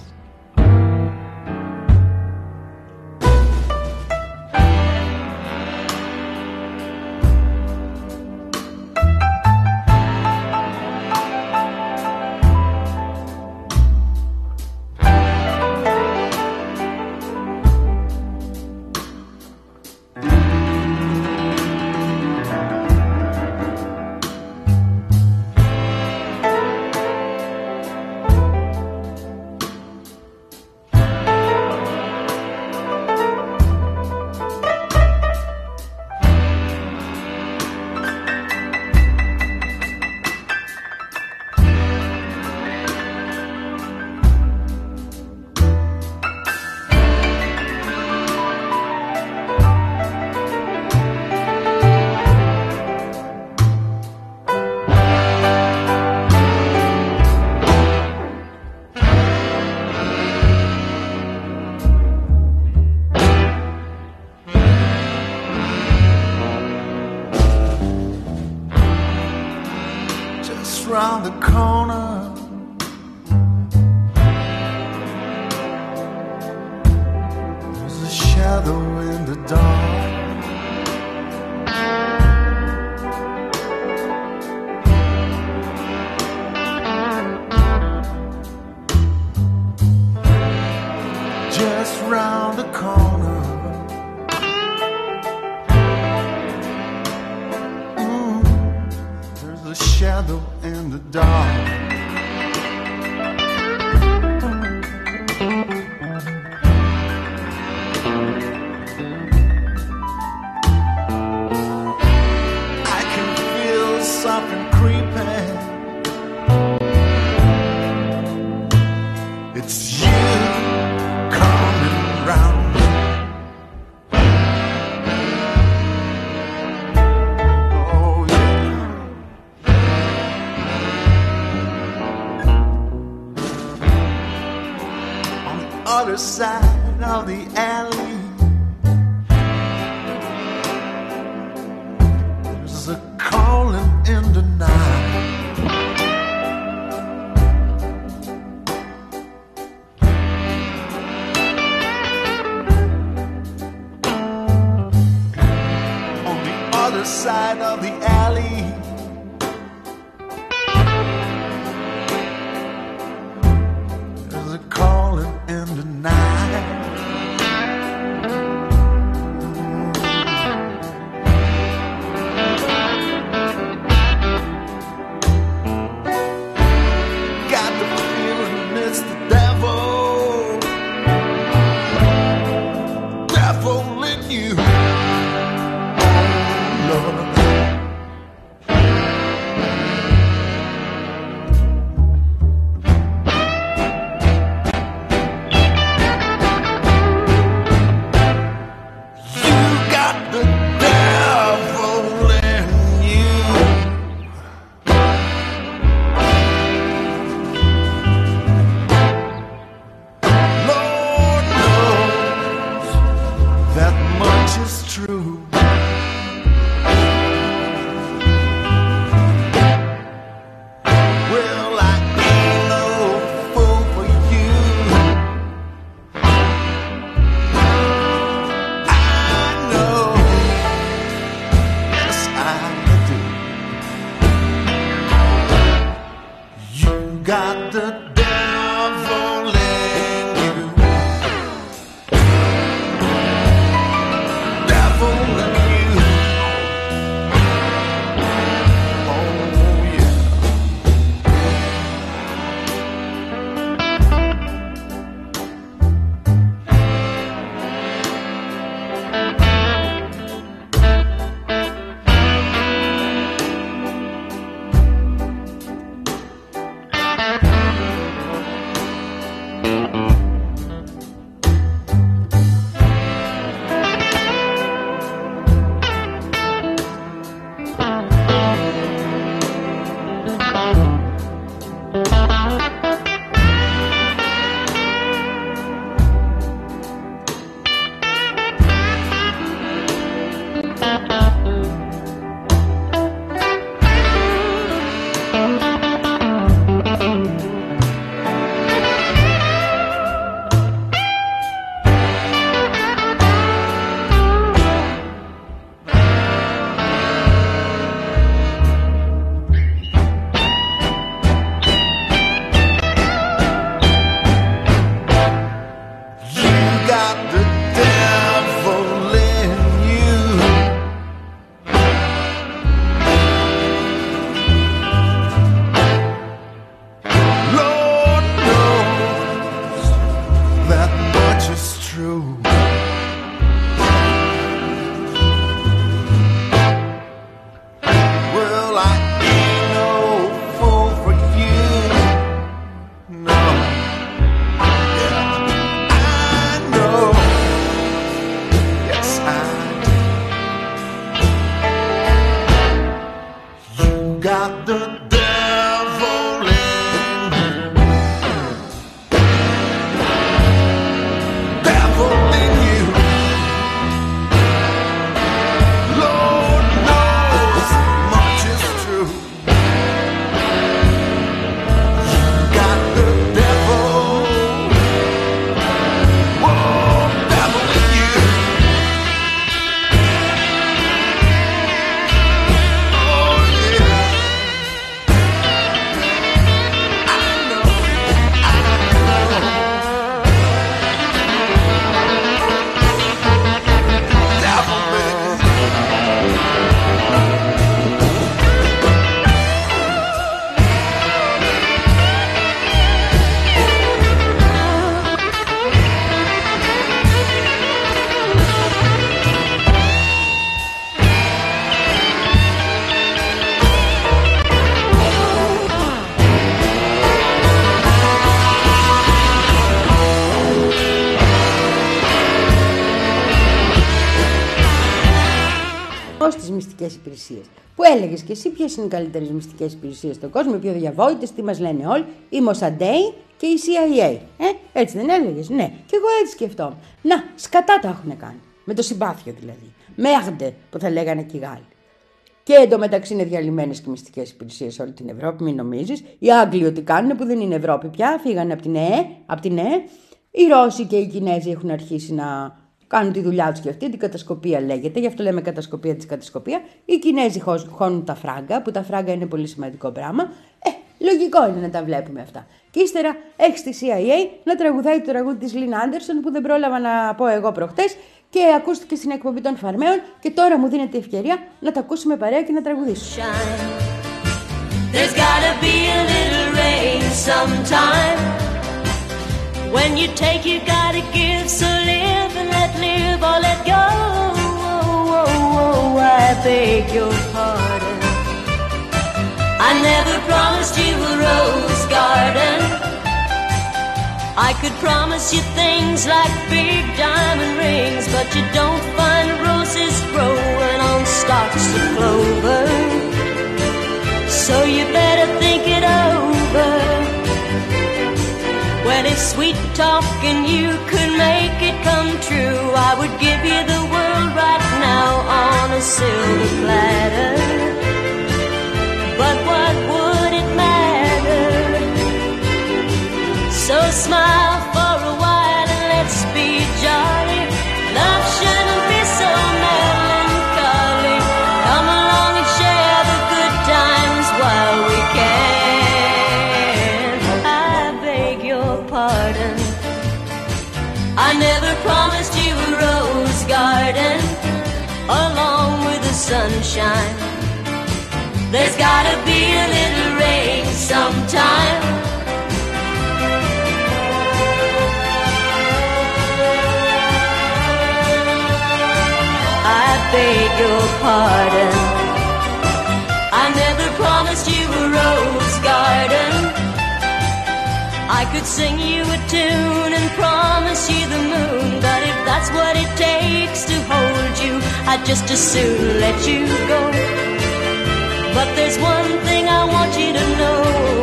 Round the corner, there's a shadow in the dark. Just round the corner, mm, there's a shadow in the dark. I can feel something creeping. It's you coming round. Other side of the alley, there's a calling in the night. On the other side of the alley, there's a calling in the night. Got the feeling it's the devil, devil in you. Oh Lord, got the devil in me. Devil in you. Lord knows much is true. You got the devil. Whoa, devil in you. Στις μυστικές υπηρεσίες. Που έλεγες και εσύ ποιες είναι οι καλύτερες μυστικές υπηρεσίες στον κόσμο, οι πιο διαβόητες, τι μας λένε όλοι, η Mossadegh και η σι άι έι. Ε, έτσι δεν έλεγες? Ναι, και εγώ έτσι σκεφτόμουν. Να, σκατά τα έχουν κάνει. Με το συμπάθειο δηλαδή. Μέρντε που θα λέγανε και οι Γάλλοι. Και εντωμεταξύ είναι διαλυμένες και μυστικές υπηρεσίες σε όλη την Ευρώπη, μην νομίζεις. Οι Άγγλοι ότι κάνουν που δεν είναι Ευρώπη πια, φύγανε από την ΕΕ, από την ΕΕ. Οι Ρώσοι και οι Κινέζοι έχουν αρχίσει να κάνουν τη δουλειά τους και αυτή, την κατασκοπία λέγεται, γι' αυτό λέμε κατασκοπία της κατασκοπία. Οι Κινέζοι χώνουν τα φράγκα, που τα φράγκα είναι πολύ σημαντικό πράγμα. Ε, λογικό είναι να τα βλέπουμε αυτά. Και ύστερα έχει τη σι άι έι να τραγουδάει το τραγούδι της Λίν Άντερσον που δεν πρόλαβα να πω εγώ προχτές και ακούστηκε στην εκπομπή των Φαρμαίων και τώρα μου δίνεται η ευκαιρία να τα ακούσουμε παρέα και να τραγουδήσουμε. There's gotta be a little rain sometime. When you take, you gotta give, so live and let live or let go. Oh, oh, oh, I beg your pardon. I never promised you a rose garden. I could promise you things like big diamond rings, but you don't find roses growing on stalks of clover. So you better think it over. Well, if sweet talking you could make it come true, I would give you the world right now on a silver platter. But what would it matter? So smile for a while and let's be jolly. Love shouldn't be so melancholy. Come along and share the good times while we can. I beg your pardon. I never promised you a rose garden along with the sunshine. There's gotta be a little rain sometime. I beg your pardon. I never promised you a rose garden. I could sing you a tune and promise you the moon, but if that's what it takes to hold you, I'd just as soon let you go. But there's one thing I want you to know.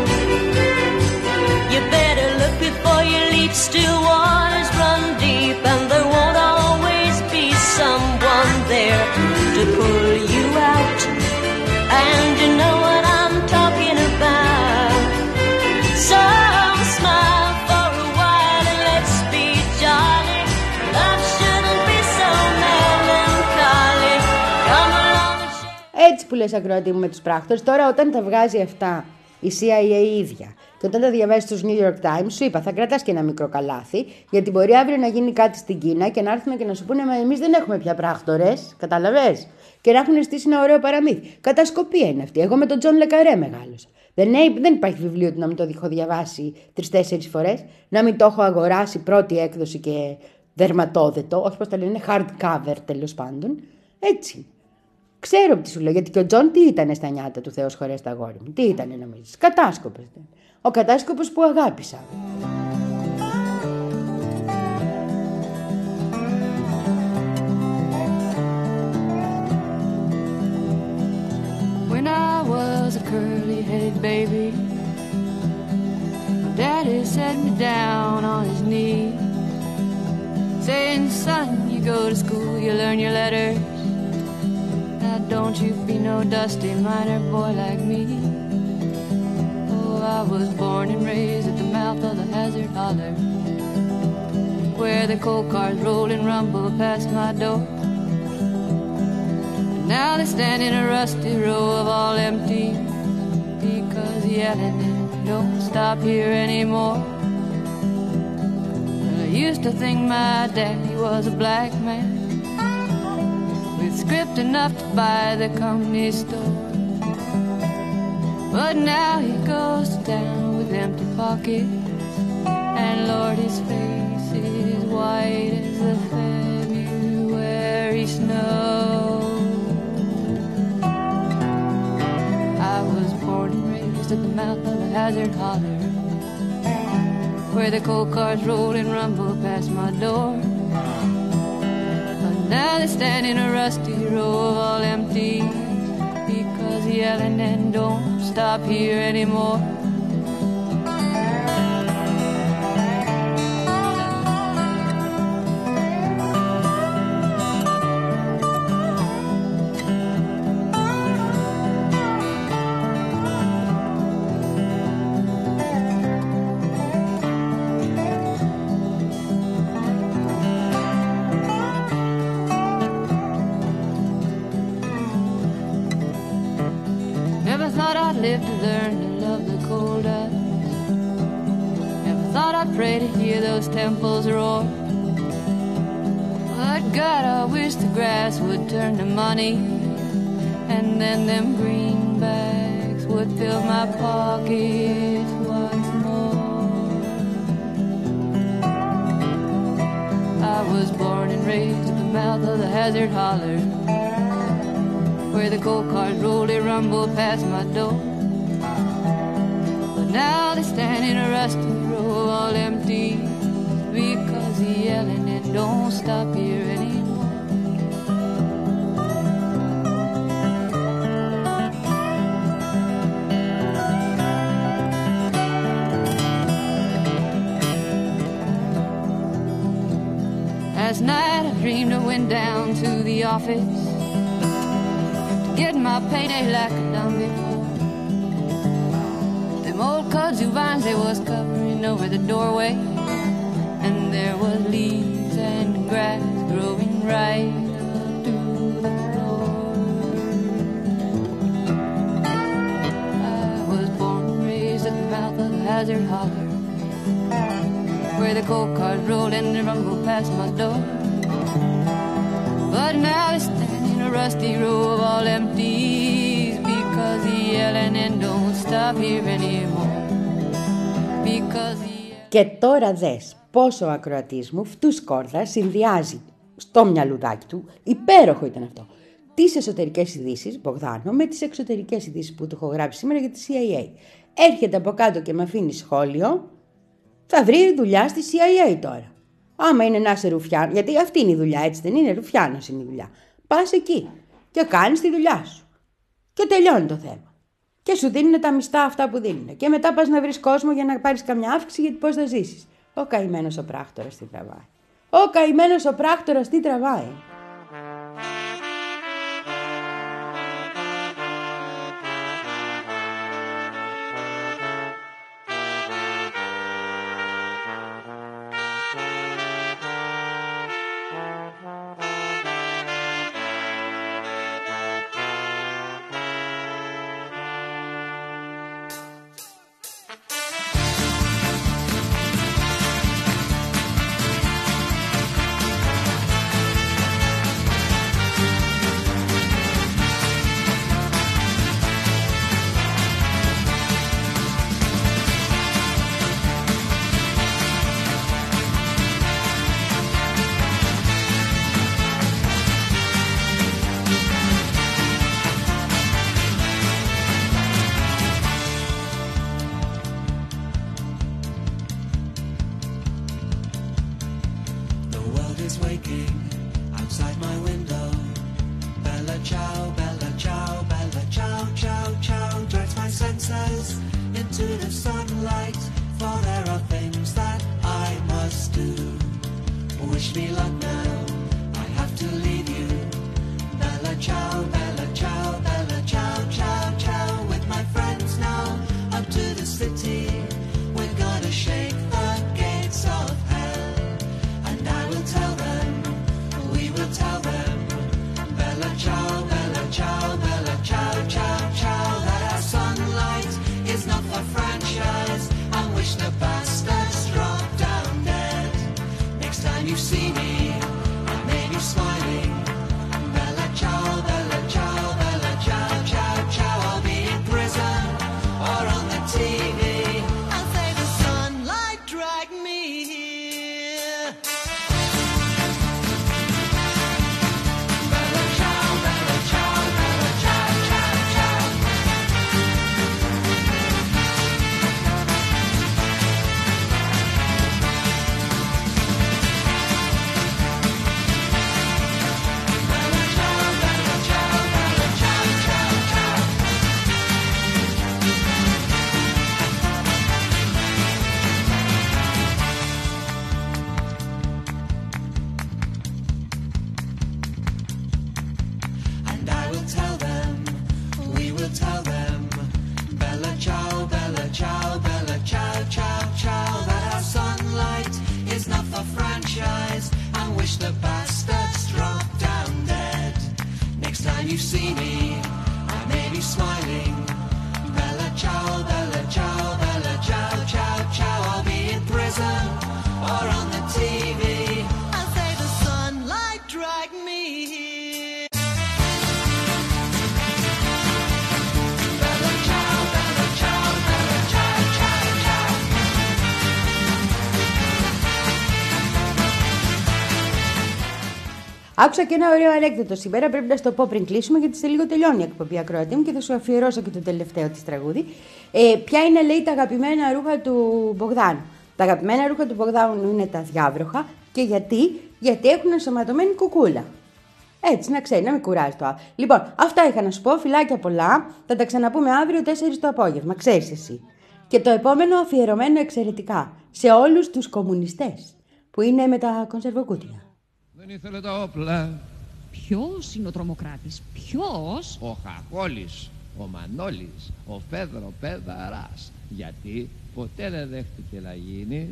You better look before you leap. Still waters run deep, and there won't always be someone there to pull you out. And you know what I'm talking about. So smile for a while and let's be jolly. Love shouldn't be so melancholy. Come along and share. Έτσι που λες, ακροατή μου, με τους πράκτορες. Τώρα όταν τα βγάζει αυτά η σι άι έι ίδια και όταν τα διαβάζεις στους New York Times, σου είπα θα κρατάς και ένα μικρό καλάθι, γιατί μπορεί αύριο να γίνει κάτι στην Κίνα και να έρθουν και να σου πούνε μα εμείς δεν έχουμε πια πράκτορες, καταλαβες, και να έχουν στήσει ένα ωραίο παραμύθι. Κατασκοπία είναι αυτή. Εγώ με τον Τζον Λεκαρέ μεγάλωσα. Δεν, δεν υπάρχει βιβλίο του να μην το έχω διαβάσει τρεις-τέσσερις φορές, να μην το έχω αγοράσει πρώτη έκδοση και δερματόδετο, όχι πως τα λένε, hardcover τέλος πάντων. Έτσι. Ξέρω τι σου λέω, γιατί και ο Τζον τι ήτανε στα νιάτα του, Θεός χωρές τα αγόρι μου. Τι ήτανε νομίζεις? Κατάσκοπος. Ο κατάσκοπος που αγάπησα. When I was a curly-headed baby. Daddy set me down on his knee, saying, son, you go to school, you learn your letters. Now don't you be no dusty miner boy like me. Oh, I was born and raised at the mouth of the Hazard Holler, where the coal cars roll and rumble past my door. And now they stand in a rusty row of all empty, because yelling don't stop here anymore. And I used to think my daddy was a black man with script enough to buy the company store. But now he goes to town with empty pockets, and Lord, his face is white as the February snow. I was born and raised at the mouth of the Hazard Holler, where the coal cars roll and rumble past my door. But now they stand in a rusty row of all empty, because yelling and don't stop here anymore. Live to learn to love the cold dust. Never thought I'd pray to hear those temples roar. But God, I wish the grass would turn to money, and then them greenbacks would fill my pockets once more. I was born and raised at the mouth of the Hazard Holler, where the coal cars roll and rumble past my door. But now they stand in a rusty row all empty, because the yelling and don't stop here anymore. Last night I dreamed I went down to the office, getting my payday like I done before. Them old kudzu vines, they was covering over the doorway, and there was leaves and grass growing right up to the floor. I was born and raised at the mouth of the Hazard Holler, where the coal cars roll and they rumble past my door. But now they stand in a rusty row of all empties, because the yelling and don't stop here anymore. Because the... Και τώρα δες πόσο ο ακροατής μου φτούς κόρδα συνδυάζει στο μυαλουδάκι του, υπέροχο ήταν αυτό, τις εσωτερικές ειδήσεις, Μπογδάνο, με τις εξωτερικές ειδήσεις που του έχω γράψει σήμερα για τη σι άι έι. Έρχεται από κάτω και με αφήνει σχόλιο, θα βρει δουλειά στη σι άι έι τώρα. Άμα είναι να είσαι ρουφιάνο, γιατί αυτή είναι η δουλειά, έτσι δεν είναι, ρουφιάνος είναι η δουλειά. Πας εκεί και κάνεις τη δουλειά σου. Και τελειώνει το θέμα. Και σου δίνουν τα μισθά αυτά που δίνουν. Και μετά πας να βρεις κόσμο για να πάρεις καμιά αύξηση, γιατί πώς θα ζήσεις. Ο καημένος ο πράκτορας τι τραβάει. Ο καημένος ο πράκτορας τι τραβάει. wish me luck now. I have to leave you. Bella ciao, bella ciao, bella ciao, ciao, ciao. With my friends now, up to the city. We're gonna shake the gates of hell. And I will tell them, we will tell them, bella ciao, bella ciao, bella ciao, ciao, ciao. That our sunlight is not for franchise. I wish the bastards drop down dead. Next time you see me, I may be smiling. Bella ciao, bella ciao, bella ciao, ciao, ciao. I'll be in prison or on the T V. I'll say the sunlight dragged me here. Bella ciao, bella ciao, bella ciao, ciao, ciao. Bella ciao, bella ciao, bella ciao, ciao, ciao. And I will tell them, we will tell them, bella ciao, bella ciao, bella ciao, ciao, ciao. That our sunlight is not for franchise. And wish the bastards drop down dead. Next time you see me, I may be smiling. Bella ciao, bella ciao, bella ciao, ciao, ciao. I'll be in prison or on the T V. I'll say the sunlight dragged me here. Bella ciao, bella ciao, bella ciao, ciao, ciao. Άκουσα και ένα ωραίο ανέκδοτο σήμερα. Πρέπει να στο πω πριν κλείσουμε, γιατί σε λίγο τελειώνει η εκπομπή, ακροατή μου, και θα σου αφιερώσω και το τελευταίο της τραγούδι. Ε, ποια είναι, λέει, τα αγαπημένα ρούχα του Μπογδάνου? Τα αγαπημένα ρούχα του Μπογδάνου είναι τα διάβροχα. Και γιατί? Γιατί έχουν ενσωματωμένη κουκούλα. Έτσι, να ξέρει, να μην κουράζει το άλλο. Λοιπόν, αυτά είχα να σου πω. Φιλάκια πολλά. Θα τα ξαναπούμε αύριο τέσσερις το απόγευμα. Ξέρεις εσύ. Και το επόμενο αφιερωμένο εξαιρετικά σε όλους τους κομμουνιστές που είναι με τα κονσερβοκούτια. Δεν ήθελε τα όπλα. Ποιος είναι ο τρομοκράτης? Ποιος? Ο Χαχόλης, ο Μανώλης, ο Φέδρο Πέδαρας. Γιατί ποτέ δεν δέχτηκε να γίνει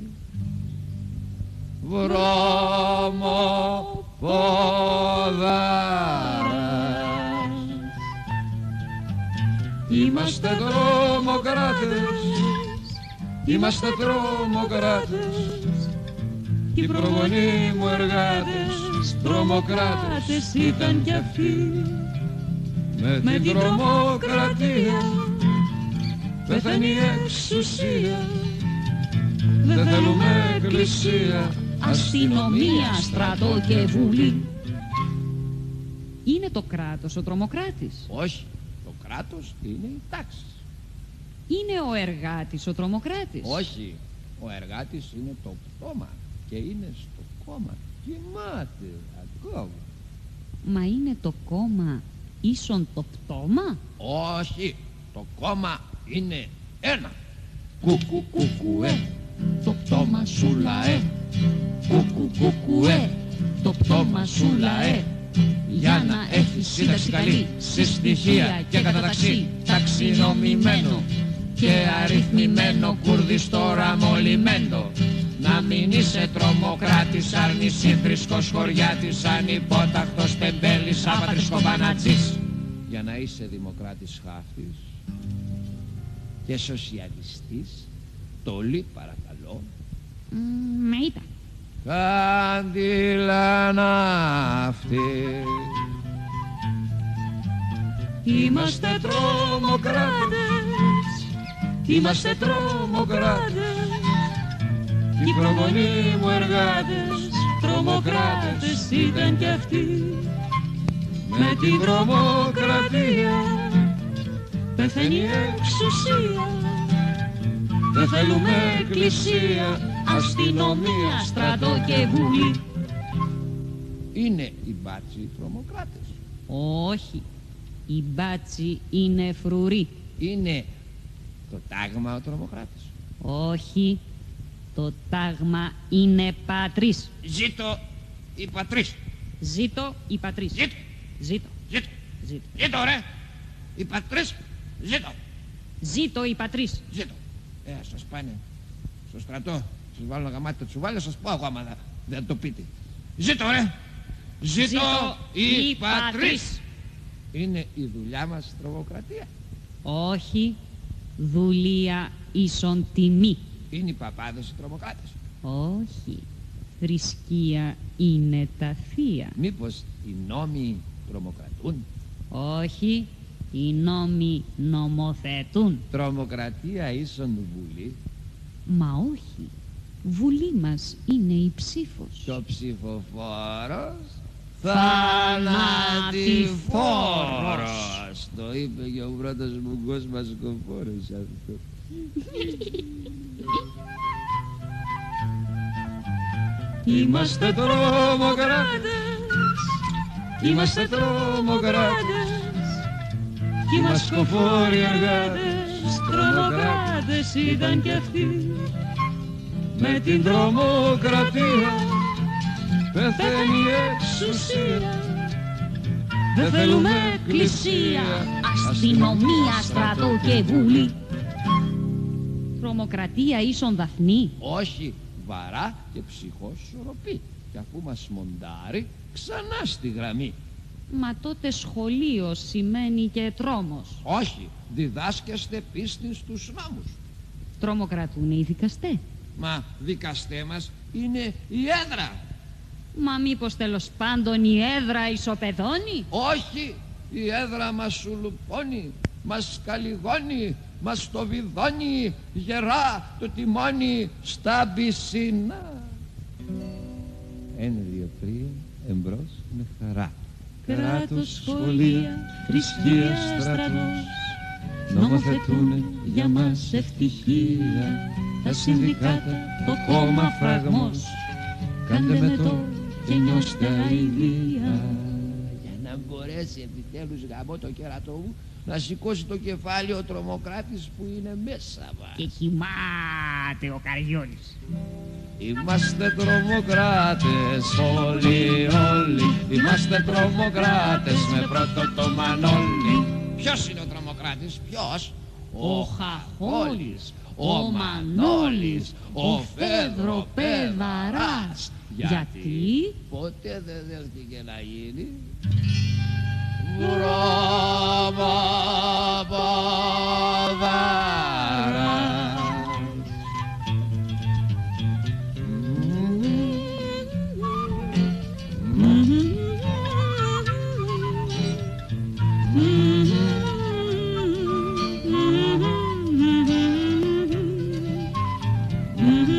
βρωμοπόδαρας. Είμαστε τρομοκράτες, είμαστε τρομοκράτες. Οι προγονείς μου εργάτες, τρομοκράτες ήταν κι αυτοί. Με την τρομοκρατία πεθαίνει η εξουσία. Δεν θέλουμε εκκλησία, αστυνομία, στρατό και βουλή. Είναι το κράτος ο τρομοκράτης? Όχι, το κράτος είναι η τάξη. Είναι ο εργάτης ο τρομοκράτης? Όχι, ο εργάτης είναι το πτώμα και είναι στο κόμμα. Κοιμάται ακόμα. Μα είναι το κόμμα ίσον το πτώμα? Όχι, το κόμμα είναι ένα. Κουκου κουκουέ, το πτώμα σου λαέ. Κουκου κουκουέ, το πτώμα σου λαέ. Για να έχει σύνταξη καλή, σε στοιχεία και καταταξή, ταξινομημένο και αριθμημένο, κουρδιστόρα μολυμένο. Να μην είσαι τρομοκράτης, άρνηση θρησκός χωριάτης, ανυπότακτος τεμπέλης, άπατρης κομπανατζής. Για να είσαι δημοκράτης χάφτης και σοσιαλιστής, τολί παρακαλώ. Mm, με ήταν. Κάντιλα ναύτη. Είμαστε τρομοκράτες, είμαστε τρομοκράτες. Οι προγονείς μου εργάτες, τρομοκράτες ήταν κι αυτοί. Με την τρομοκρατία πεθαίνει η εξουσία. Δεν θέλουμε εκκλησία, αστυνομία, στρατό και βουλή. Είναι οι μπάτσοι οι τρομοκράτες? Όχι, οι μπάτσοι είναι φρουροί. Είναι το τάγμα ο τρομοκράτης? Όχι, το τάγμα είναι πατρίς. Ζήτω η πατρίς. Ζήτω η πατρίς. Ζήτω. Ζήτω. Ζήτω. Ζήτω. Ζήτω ρε. Η πατρίς. Ζήτω. Ζήτω η πατρίς. Ζήτω. Ε, σας πάνε στο στρατό. Σας βάλω να γαμάτε το τσουβάλι, σας πω εγώ άμα δεν, δεν το πείτε. Ζήτω ρε. Ζήτω, Ζήτω η η πατρίς. πατρίς. Είναι η δουλειά μας τρομοκρατία. Όχι. Δουλεία ίσον τιμή. Είναι οι παπάδες οι τρομοκράτες. Όχι. Θρησκεία είναι τα θεία. Μήπως οι νόμοι τρομοκρατούν? Όχι. Οι νόμοι νομοθετούν. Τρομοκρατία ίσον βουλή. Μα όχι. Βουλή μας είναι η ψήφος. Και ο ψηφοφόρος θανατηφόρος. Το είπε και ο πρώτος μου κόσμας κοφόρος αυτό. Είμαστε τρομοκράτες, είμαστε τρομοκράτες, κι είμαστε κοφόροι εργάτες, τρομοκράτες ήταν κι αυτοί. Με την τρομοκρατία πεθαίνει η εξουσία. Δεν θέλουμε εκκλησία, αστυνομία, στρατό και βουλή. Τρομοκρατία ίσον δαφνή. Όχι, βαρά και ψυχοσορροπή. Και αφού μας μοντάρει, ξανά στη γραμμή. Μα τότε σχολείο σημαίνει και τρόμος. Όχι, διδάσκεστε πίστη στους νόμους. Τρομοκρατούν οι δικαστές. Μα δικαστέ μας είναι η έδρα. Μα μήπως τέλος πάντων η έδρα ισοπεδώνει. Όχι, η έδρα μας σουλουπώνει, μας καλυγώνει, μας το βιδώνει γερά το τιμόνι στα πισίνα. Ένα, δύο, τρία, εμπρός με χαρά. Κράτος, σχολεία, θρησκεία, στρατός νομοθετούνε για μας ευτυχία. τα συνδικάτα, το κόμμα φραγμός. Κάντε με το και νιώστε αηδία. Για να μπορέσει επιτέλους γαμώ το κερατό μου να σηκώσει το κεφάλι ο τρομοκράτης που είναι μέσα μας. Και κοιμάται ο Καριόλης. Είμαστε τρομοκράτες όλοι, όλοι. Είμαστε τρομοκράτες με πρώτο το Μανώλη. Ποιος είναι ο τρομοκράτης, ποιος? Ο Χαχόλης, ο Μανώλης, ο Φέδρο Πεδαράς. Γιατί? Ποτέ δεν δέχτηκε να γίνει βρωμοποδάρας. Mm-hmm.